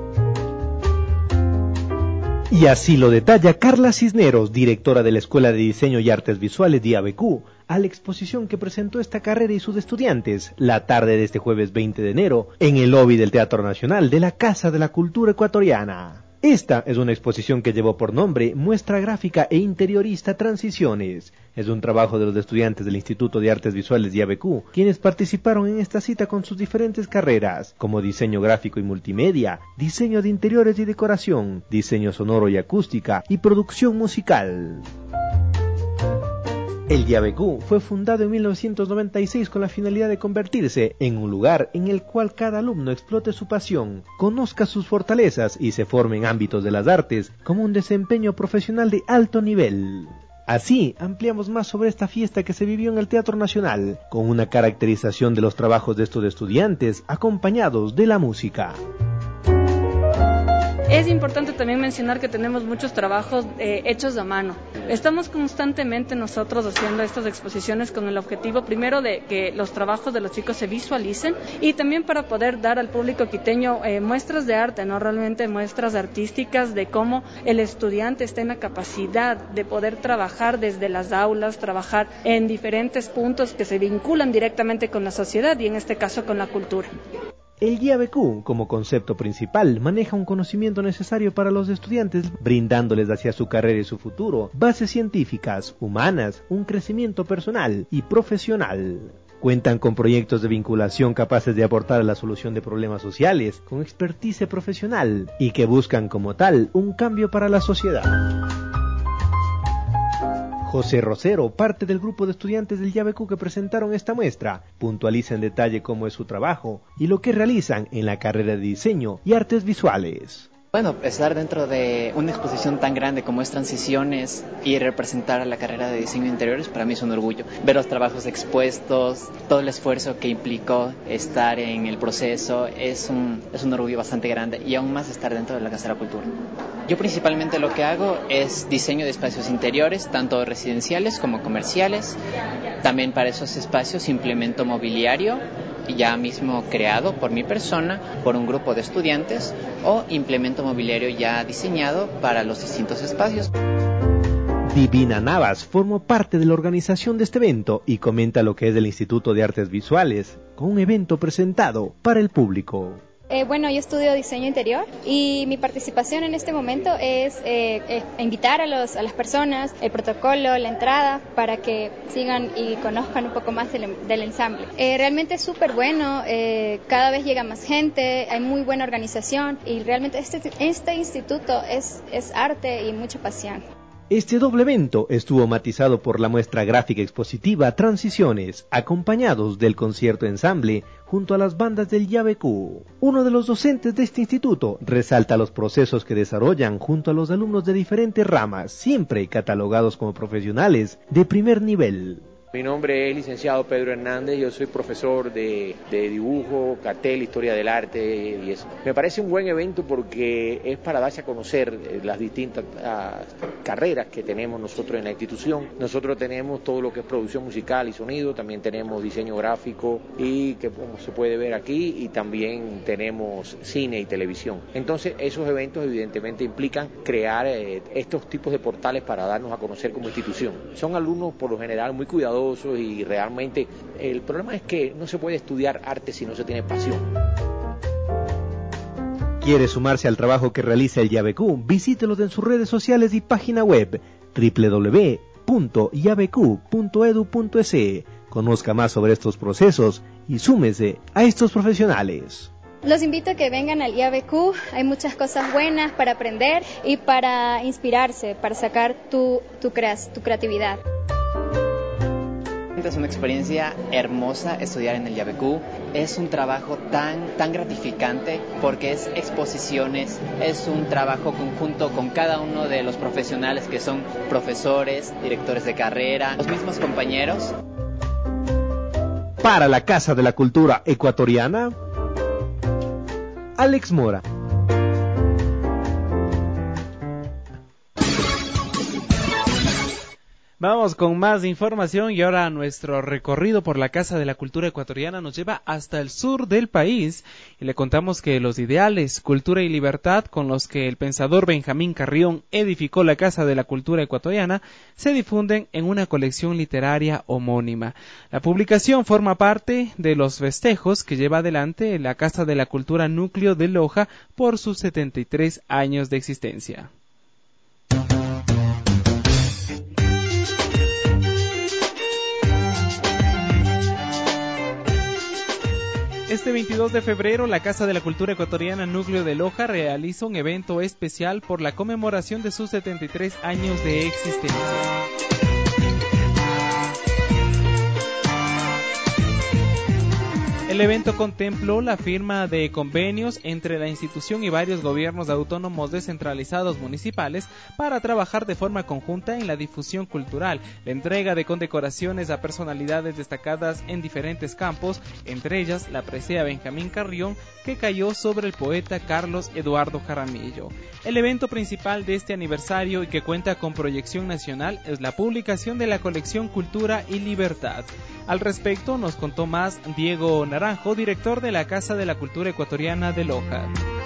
Y así lo detalla Carla Cisneros, directora de la Escuela de Diseño y Artes Visuales de I A B Q, a la exposición que presentó esta carrera y sus estudiantes la tarde de este jueves veinte de enero en el lobby del Teatro Nacional de la Casa de la Cultura Ecuatoriana. Esta es una exposición que llevó por nombre Muestra Gráfica e Interiorista Transiciones. Es un trabajo de los estudiantes del Instituto de Artes Visuales de I A B Q, quienes participaron en esta cita con sus diferentes carreras, como diseño gráfico y multimedia, diseño de interiores y decoración, diseño sonoro y acústica y producción musical. El I A B Q fue fundado en mil novecientos noventa y seis con la finalidad de convertirse en un lugar en el cual cada alumno explote su pasión, conozca sus fortalezas y se forme en ámbitos de las artes como un desempeño profesional de alto nivel. Así, ampliamos más sobre esta fiesta que se vivió en el Teatro Nacional, con una caracterización de los trabajos de estos estudiantes acompañados de la música. Es importante también mencionar que tenemos muchos trabajos eh, hechos a mano. Estamos constantemente nosotros haciendo estas exposiciones con el objetivo primero de que los trabajos de los chicos se visualicen y también para poder dar al público quiteño eh, muestras de arte, no realmente muestras artísticas de cómo el estudiante está en la capacidad de poder trabajar desde las aulas, trabajar en diferentes puntos que se vinculan directamente con la sociedad y en este caso con la cultura. El I A B Q, como concepto principal, maneja un conocimiento necesario para los estudiantes, brindándoles hacia su carrera y su futuro bases científicas, humanas, un crecimiento personal y profesional. Cuentan con proyectos de vinculación capaces de aportar a la solución de problemas sociales, con expertise profesional y que buscan como tal un cambio para la sociedad. José Rosero, parte del grupo de estudiantes del I A B Q que presentaron esta muestra, puntualiza en detalle cómo es su trabajo y lo que realizan en la carrera de Diseño y Artes Visuales. Bueno, estar dentro de una exposición tan grande como es Transiciones y representar a la carrera de Diseño de Interiores para mí es un orgullo. Ver los trabajos expuestos, todo el esfuerzo que implicó estar en el proceso es un, es un orgullo bastante grande y aún más estar dentro de la Casa de la Cultura. Yo principalmente lo que hago es diseño de espacios interiores, tanto residenciales como comerciales. También para esos espacios implemento mobiliario ya mismo creado por mi persona, por un grupo de estudiantes, o implemento mobiliario ya diseñado para los distintos espacios. Divina Navas formó parte de la organización de este evento y comenta lo que es el Instituto de Artes Visuales, con un evento presentado para el público. Eh, bueno, yo estudio diseño interior y mi participación en este momento es eh, eh, invitar a, los, a las personas, el protocolo, la entrada, para que sigan y conozcan un poco más del, del ensamble. Eh, realmente es súper bueno, eh, cada vez llega más gente, hay muy buena organización y realmente este, este instituto es, es arte y mucha pasión. Este doble evento estuvo matizado por la muestra gráfica expositiva Transiciones, acompañados del concierto ensamble junto a las bandas del I A B Q. Uno de los docentes de este instituto resalta los procesos que desarrollan junto a los alumnos de diferentes ramas, siempre catalogados como profesionales de primer nivel. Mi nombre es licenciado Pedro Hernández, yo soy profesor de, de dibujo, cartel, historia del arte y eso. Me parece un buen evento porque es para darse a conocer las distintas uh, carreras que tenemos nosotros en la institución. Nosotros tenemos todo lo que es producción musical y sonido, también tenemos diseño gráfico y que como se puede ver aquí, y también tenemos cine y televisión. Entonces esos eventos evidentemente implican crear eh, estos tipos de portales para darnos a conocer como institución. Son alumnos por lo general muy cuidadosos y realmente el problema es que no se puede estudiar arte si no se tiene pasión. ¿Quiere sumarse al trabajo que realiza el Yabecu? Visítelos en sus redes sociales y página web doble u doble u doble u punto yabecu punto edu punto es. Conozca más sobre estos procesos y súmese a estos profesionales. Los invito a que vengan al I A B Q, hay muchas cosas buenas para aprender y para inspirarse, para sacar tu, tu, creas, tu creatividad. Es una experiencia hermosa estudiar en el I A B Q, es un trabajo tan, tan gratificante porque es exposiciones, es un trabajo conjunto con cada uno de los profesionales que son profesores, directores de carrera, los mismos compañeros. Para la Casa de la Cultura Ecuatoriana, Alex Mora. Vamos con más información y ahora nuestro recorrido por la Casa de la Cultura Ecuatoriana nos lleva hasta el sur del país y le contamos que los ideales, cultura y libertad con los que el pensador Benjamín Carrión edificó la Casa de la Cultura Ecuatoriana se difunden en una colección literaria homónima. La publicación forma parte de los festejos que lleva adelante la Casa de la Cultura Núcleo de Loja por sus setenta y tres años de existencia. Este veintidós de febrero, la Casa de la Cultura Ecuatoriana Núcleo de Loja realiza un evento especial por la conmemoración de sus setenta y tres años de existencia. El evento contempló la firma de convenios entre la institución y varios gobiernos autónomos descentralizados municipales para trabajar de forma conjunta en la difusión cultural, la entrega de condecoraciones a personalidades destacadas en diferentes campos, entre ellas la presea Benjamín Carrión, que cayó sobre el poeta Carlos Eduardo Jaramillo. El evento principal de este aniversario y que cuenta con proyección nacional es la publicación de la colección Cultura y Libertad. Al respecto nos contó más Diego Naranjo, director de la Casa de la Cultura Ecuatoriana de Loja.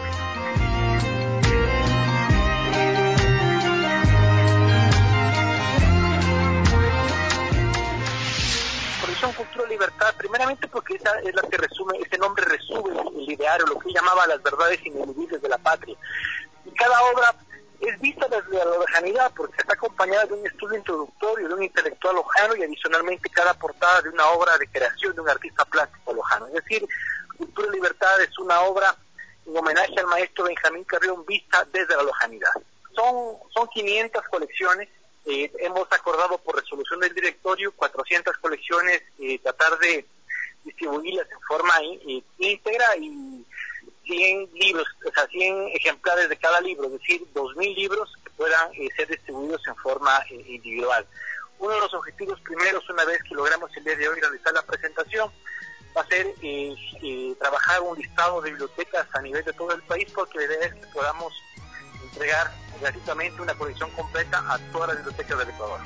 Colección Cultura y Libertad, primeramente porque esa es la que resume, ese nombre resume el ideario, lo que llamaba las verdades ineludibles de la patria. Y cada obra es vista desde la lejanidad porque está acompañada de un estudio introductorio de un intelectual lojano y adicionalmente cada portada de una obra de creación de un artista plástico lojano. Es decir, Cultura y Libertad es una obra en homenaje al maestro Benjamín Carrión vista desde la lejanidad. Son, son quinientas colecciones, eh, hemos acordado por resolución del directorio cuatrocientas colecciones, eh, tratar de distribuirlas en forma eh, íntegra y cien libros, o sea, cien ejemplares de cada libro, es decir, dos mil libros que puedan eh, ser distribuidos en forma eh, individual. Uno de los objetivos primeros, una vez que logramos el día de hoy realizar la presentación, va a ser eh, eh, trabajar un listado de bibliotecas a nivel de todo el país, porque la idea es que podamos entregar gratuitamente una colección completa a todas las bibliotecas del Ecuador.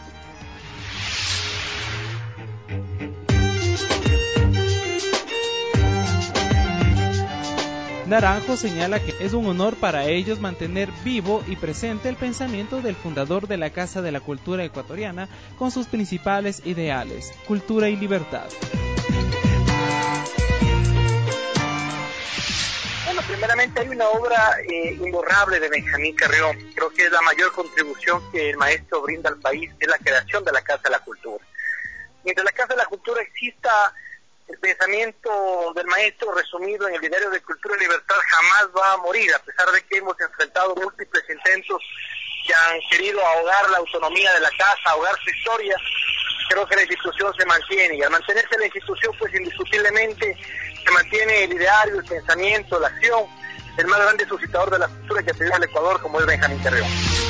Naranjo señala que es un honor para ellos mantener vivo y presente el pensamiento del fundador de la Casa de la Cultura Ecuatoriana con sus principales ideales, cultura y libertad. Bueno, primeramente hay una obra eh, imborrable de Benjamín Carrión. Creo que es la mayor contribución que el maestro brinda al país, es la creación de la Casa de la Cultura. Mientras la Casa de la Cultura exista, el pensamiento del maestro resumido en el diario de Cultura y Libertad jamás va a morir, a pesar de que hemos enfrentado múltiples intentos que han querido ahogar la autonomía de la casa, ahogar su historia. Creo que la institución se mantiene, y al mantenerse la institución, pues indiscutiblemente se mantiene el ideario, el pensamiento, la acción del más grande suscitador de la cultura que ha tenido el Ecuador, como es Benjamín Carrión.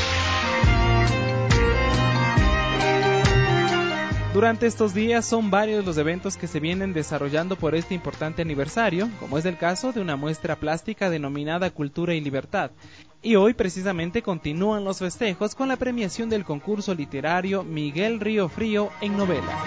Durante estos días son varios los eventos que se vienen desarrollando por este importante aniversario, como es el caso de una muestra plástica denominada Cultura y Libertad. Y hoy precisamente continúan los festejos con la premiación del concurso literario Miguel Río Frío en novela.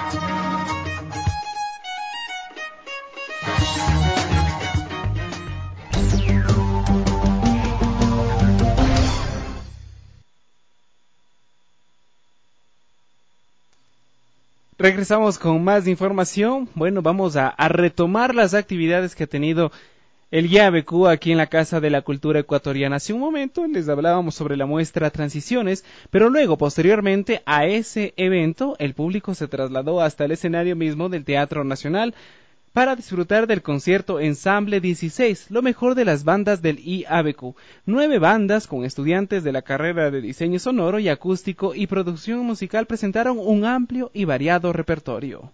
Regresamos con más información. Bueno, vamos a, a retomar las actividades que ha tenido el I A B Q aquí en la Casa de la Cultura Ecuatoriana. Hace un momento les hablábamos sobre la muestra Transiciones, pero luego, posteriormente a ese evento, el público se trasladó hasta el escenario mismo del Teatro Nacional para disfrutar del concierto Ensamble dieciséis, lo mejor de las bandas del I A B Q. Nueve bandas con estudiantes de la carrera de diseño sonoro y acústico y producción musical presentaron un amplio y variado repertorio.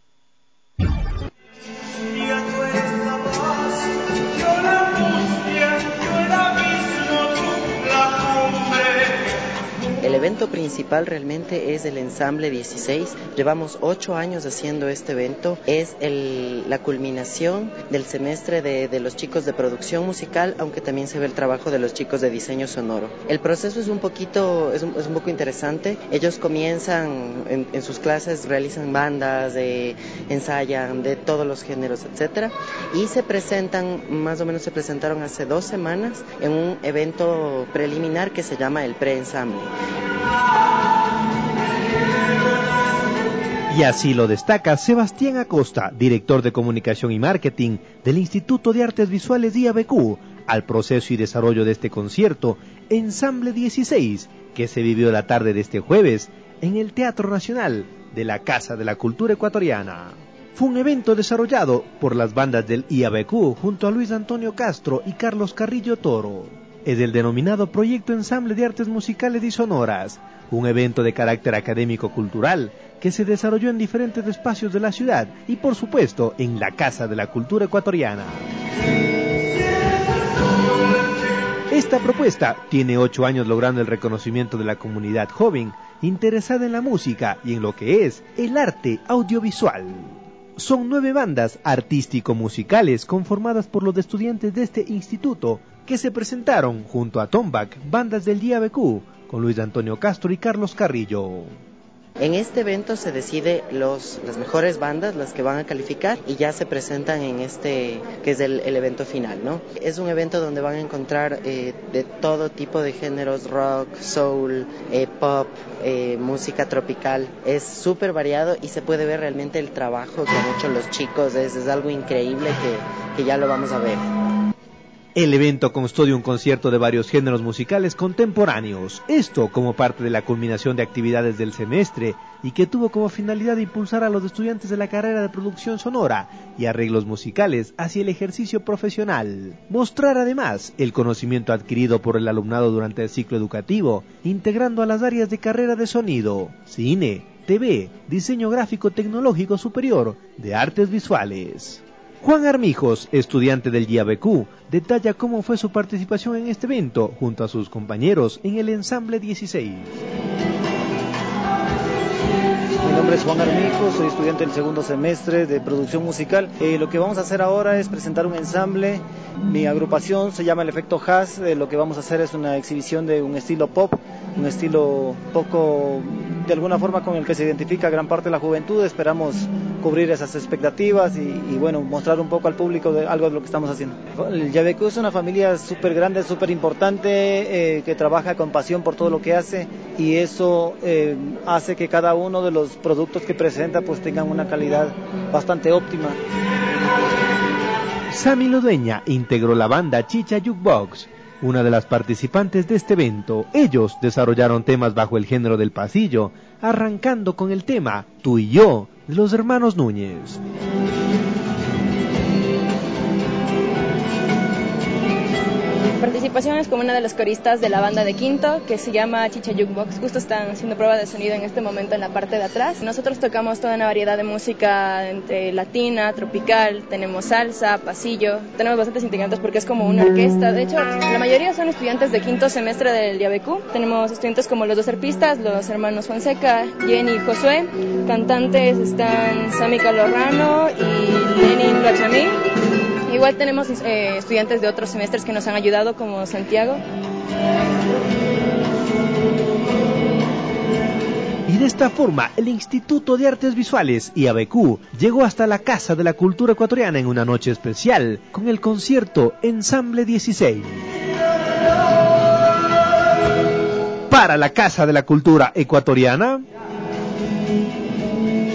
El evento principal realmente es el Ensamble dieciséis. Llevamos ocho años haciendo este evento. Es el, la culminación del semestre de, de los chicos de producción musical, aunque también se ve el trabajo de los chicos de diseño sonoro. El proceso es un poquito, es un, es un poco interesante. Ellos comienzan en, en sus clases, realizan bandas, eh, ensayan de todos los géneros, etcétera, y se presentan, más o menos se presentaron hace dos semanas en un evento preliminar que se llama el preensamble. Y así lo destaca Sebastián Acosta, director de Comunicación y Marketing del Instituto de Artes Visuales I A B Q, al proceso y desarrollo de este concierto Ensamble dieciséis, que se vivió la tarde de este jueves en el Teatro Nacional de la Casa de la Cultura Ecuatoriana. Fue un evento desarrollado por las bandas del I A B Q junto a Luis Antonio Castro y Carlos Carrillo Toro. Es el denominado Proyecto Ensamble de Artes Musicales y Sonoras, un evento de carácter académico-cultural que se desarrolló en diferentes espacios de la ciudad y, por supuesto, en la Casa de la Cultura Ecuatoriana. Esta propuesta tiene ocho años logrando el reconocimiento de la comunidad joven interesada en la música y en lo que es el arte audiovisual. Son nueve bandas artístico-musicales conformadas por los estudiantes de este instituto que se presentaron junto a Tombac, bandas del I A B Q, con Luis Antonio Castro y Carlos Carrillo. En este evento se decide los, las mejores bandas, las que van a calificar, y ya se presentan en este, que es el, el evento final, ¿no? Es un evento donde van a encontrar eh, de todo tipo de géneros, rock, soul, eh, pop, eh, música tropical. Es súper variado y se puede ver realmente el trabajo que han hecho los chicos. Es, es algo increíble que, que ya lo vamos a ver. El evento constó de un concierto de varios géneros musicales contemporáneos, esto como parte de la culminación de actividades del semestre y que tuvo como finalidad impulsar a los estudiantes de la carrera de producción sonora y arreglos musicales hacia el ejercicio profesional. Mostrar además el conocimiento adquirido por el alumnado durante el ciclo educativo, integrando a las áreas de carrera de sonido, cine, T V, diseño gráfico tecnológico superior, de artes visuales. Juan Armijos, estudiante del I A B Q, detalla cómo fue su participación en este evento junto a sus compañeros en el Ensamble dieciséis. Mi nombre es Juan Armijos, soy estudiante del segundo semestre de producción musical. Eh, lo que vamos a hacer ahora es presentar un ensamble. Mi agrupación se llama El Efecto Jazz. Eh, lo que vamos a hacer es una exhibición de un estilo pop, un estilo poco, de alguna forma, con el que se identifica gran parte de la juventud. Esperamos cubrir esas expectativas y, y bueno, mostrar un poco al público de algo de lo que estamos haciendo. El I A B Q es una familia súper grande, súper importante, eh, que trabaja con pasión por todo lo que hace, y eso eh, hace que cada uno de los productos que presenta pues tengan una calidad bastante óptima. Sammy Lodeña integró la banda Chicha Jukebox, una de las participantes de este evento. Ellos desarrollaron temas bajo el género del pasillo, arrancando con el tema Tú y Yo, de los hermanos Núñez. Participación es como una de las coristas de la banda de quinto, que se llama Chicha Jukebox. Justo están haciendo prueba de sonido en este momento en la parte de atrás. Nosotros tocamos toda una variedad de música entre latina, tropical, tenemos salsa, pasillo, tenemos bastantes integrantes porque es como una orquesta. De hecho, la mayoría son estudiantes de quinto semestre del I A B Q. Tenemos estudiantes como los dos arpistas, los hermanos Fonseca, Jenny y Josué. Cantantes están Sammy Calorrano y Lenny Plachamí. Igual tenemos eh, estudiantes de otros semestres que nos han ayudado, como Santiago. Y de esta forma, el Instituto de Artes Visuales I A B Q llegó hasta la Casa de la Cultura Ecuatoriana en una noche especial con el concierto Ensamble dieciséis. Para la Casa de la Cultura Ecuatoriana,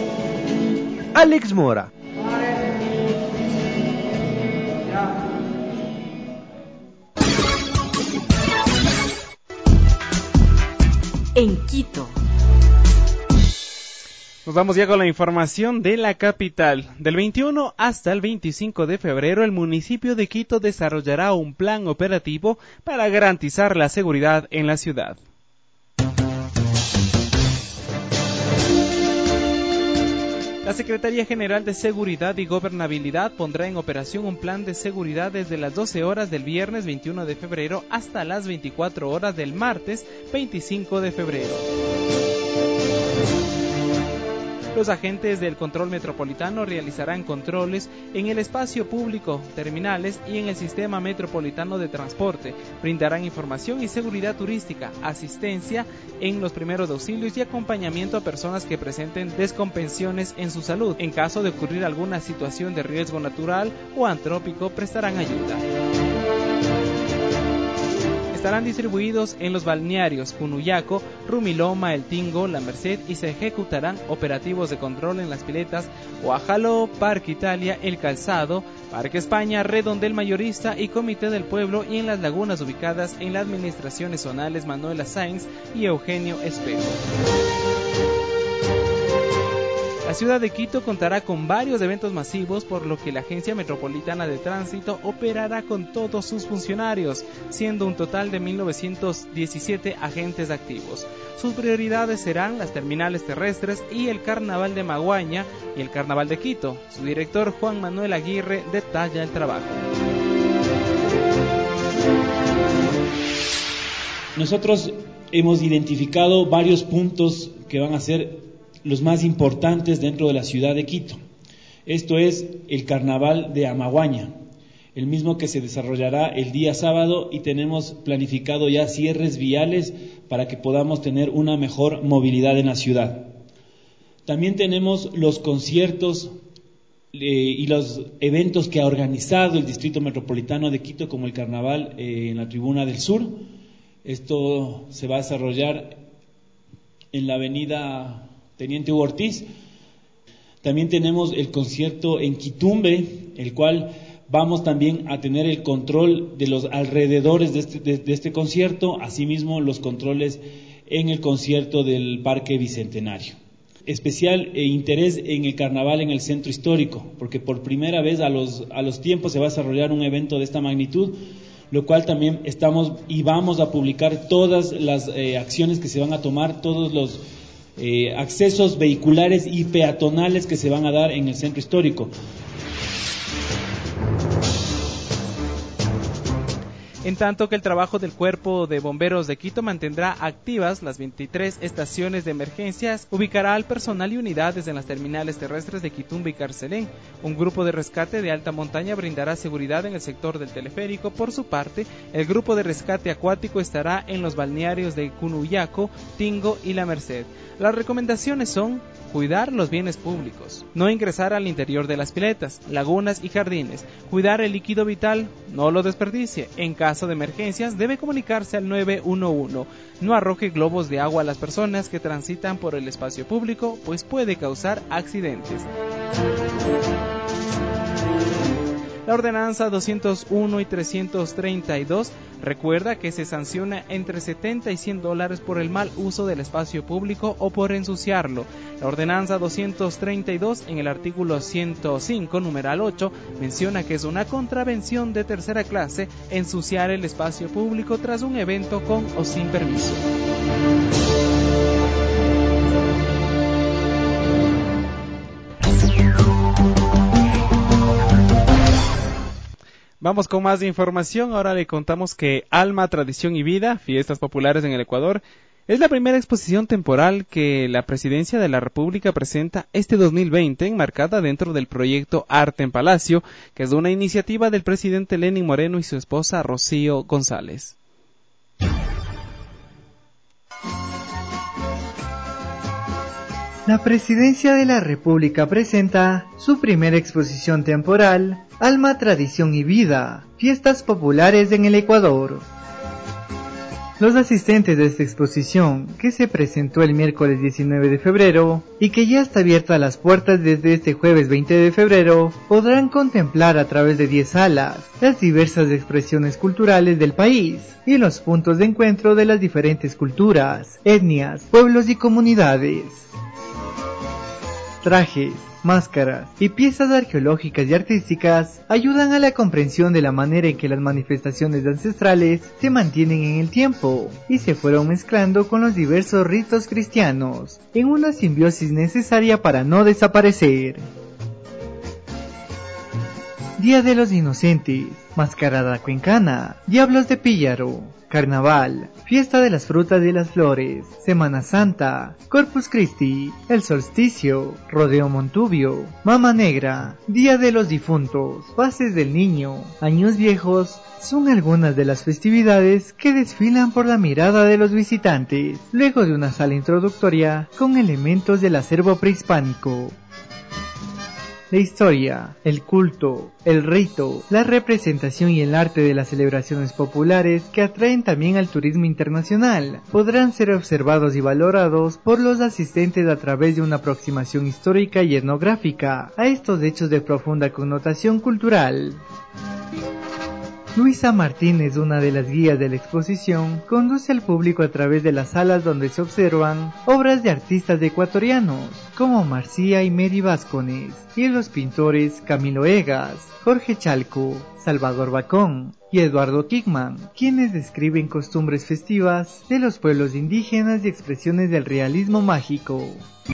Alex Mora. en Quito. Nos vamos ya con la información de la capital. Del veintiuno hasta el veinticinco de febrero, el municipio de Quito desarrollará un plan operativo para garantizar la seguridad en la ciudad. La Secretaría General de Seguridad y Gobernabilidad pondrá en operación un plan de seguridad desde las doce horas del viernes veintiuno de febrero hasta las veinticuatro horas del martes veinticinco de febrero. Los agentes del control metropolitano realizarán controles en el espacio público, terminales y en el sistema metropolitano de transporte. Brindarán información y seguridad turística, asistencia en los primeros auxilios y acompañamiento a personas que presenten descompensiones en su salud. En caso de ocurrir alguna situación de riesgo natural o antrópico, prestarán ayuda. Estarán distribuidos en los balnearios Cunuyaco, Rumiloma, El Tingo, La Merced y se ejecutarán operativos de control en las piletas Guajaló, Parque Italia, El Calzado, Parque España, Redondel Mayorista y Comité del Pueblo y en las lagunas ubicadas en las administraciones zonales Manuela Sáenz y Eugenio Espejo. La ciudad de Quito contará con varios eventos masivos, por lo que la Agencia Metropolitana de Tránsito operará con todos sus funcionarios, siendo un total de mil novecientos diecisiete agentes activos. Sus prioridades serán las terminales terrestres y el Carnaval de Maguaña y el Carnaval de Quito. Su director, Juan Manuel Aguirre, detalla el trabajo. Nosotros hemos identificado varios puntos que van a ser los más importantes dentro de la ciudad de Quito. Esto es el Carnaval de Amaguaña, el mismo que se desarrollará el día sábado, y tenemos planificado ya cierres viales para que podamos tener una mejor movilidad en la ciudad. También tenemos los conciertos eh, y los eventos que ha organizado el Distrito Metropolitano de Quito, como el Carnaval eh, en la Tribuna del Sur. Esto se va a desarrollar en la avenida Teniente Hugo Ortiz. También tenemos el concierto en Quitumbe, el cual vamos también a tener el control de los alrededores de este, de, de este concierto, asimismo los controles en el concierto del Parque Bicentenario. Especial eh, interés en el carnaval en el centro histórico, porque por primera vez a los, a los tiempos se va a desarrollar un evento de esta magnitud, lo cual también estamos y vamos a publicar todas las eh, acciones que se van a tomar, todos los Eh, accesos vehiculares y peatonales que se van a dar en el centro histórico. En tanto que el trabajo del Cuerpo de Bomberos de Quito mantendrá activas las veintitrés estaciones de emergencias, ubicará al personal y unidades en las terminales terrestres de Quitumbe y Carcelén. Un grupo de rescate de alta montaña brindará seguridad en el sector del teleférico. Por su parte, el grupo de rescate acuático estará en los balnearios de Cunuyaco, Tingo y La Merced. Las recomendaciones son: cuidar los bienes públicos, no ingresar al interior de las piletas, lagunas y jardines, cuidar el líquido vital, no lo desperdicie. En caso de emergencias debe comunicarse al nueve uno uno. No arroje globos de agua a las personas que transitan por el espacio público, pues puede causar accidentes. La ordenanza doscientos uno y trescientos treinta y dos recuerda que se sanciona entre setenta y cien dólares por el mal uso del espacio público o por ensuciarlo. La ordenanza doscientos treinta y dos, en el artículo ciento cinco, numeral ocho, menciona que es una contravención de tercera clase ensuciar el espacio público tras un evento con o sin permiso. Vamos con más información. Ahora le contamos que Alma, Tradición y Vida, Fiestas Populares en el Ecuador, es la primera exposición temporal que la Presidencia de la República presenta este dos mil veinte, enmarcada dentro del proyecto Arte en Palacio, que es una iniciativa del presidente Lenín Moreno y su esposa Rocío González. La Presidencia de la República presenta su primera exposición temporal, Alma, Tradición y Vida, Fiestas Populares en el Ecuador. Los asistentes de esta exposición, que se presentó el miércoles diecinueve de febrero y que ya está abierta a las puertas desde este jueves veinte de febrero, podrán contemplar a través de diez salas las diversas expresiones culturales del país y los puntos de encuentro de las diferentes culturas, etnias, pueblos y comunidades. Trajes, máscaras y piezas arqueológicas y artísticas ayudan a la comprensión de la manera en que las manifestaciones ancestrales se mantienen en el tiempo y se fueron mezclando con los diversos ritos cristianos en una simbiosis necesaria para no desaparecer. Día de los Inocentes, Mascarada Cuencana, Diablos de Píllaro, Carnaval, Fiesta de las Frutas y las Flores, Semana Santa, Corpus Christi, El Solsticio, Rodeo Montubio, Mama Negra, Día de los Difuntos, Fases del Niño, Años Viejos, son algunas de las festividades que desfilan por la mirada de los visitantes, luego de una sala introductoria con elementos del acervo prehispánico. La historia, el culto, el rito, la representación y el arte de las celebraciones populares que atraen también al turismo internacional podrán ser observados y valorados por los asistentes a través de una aproximación histórica y etnográfica a estos hechos de profunda connotación cultural. Luisa Martínez, una de las guías de la exposición, conduce al público a través de las salas donde se observan obras de artistas ecuatorianos como Marcía y Mary Vázquez y los pintores Camilo Egas, Jorge Chalco, Salvador Bacón y Eduardo Kickman, quienes describen costumbres festivas de los pueblos indígenas y expresiones del realismo mágico.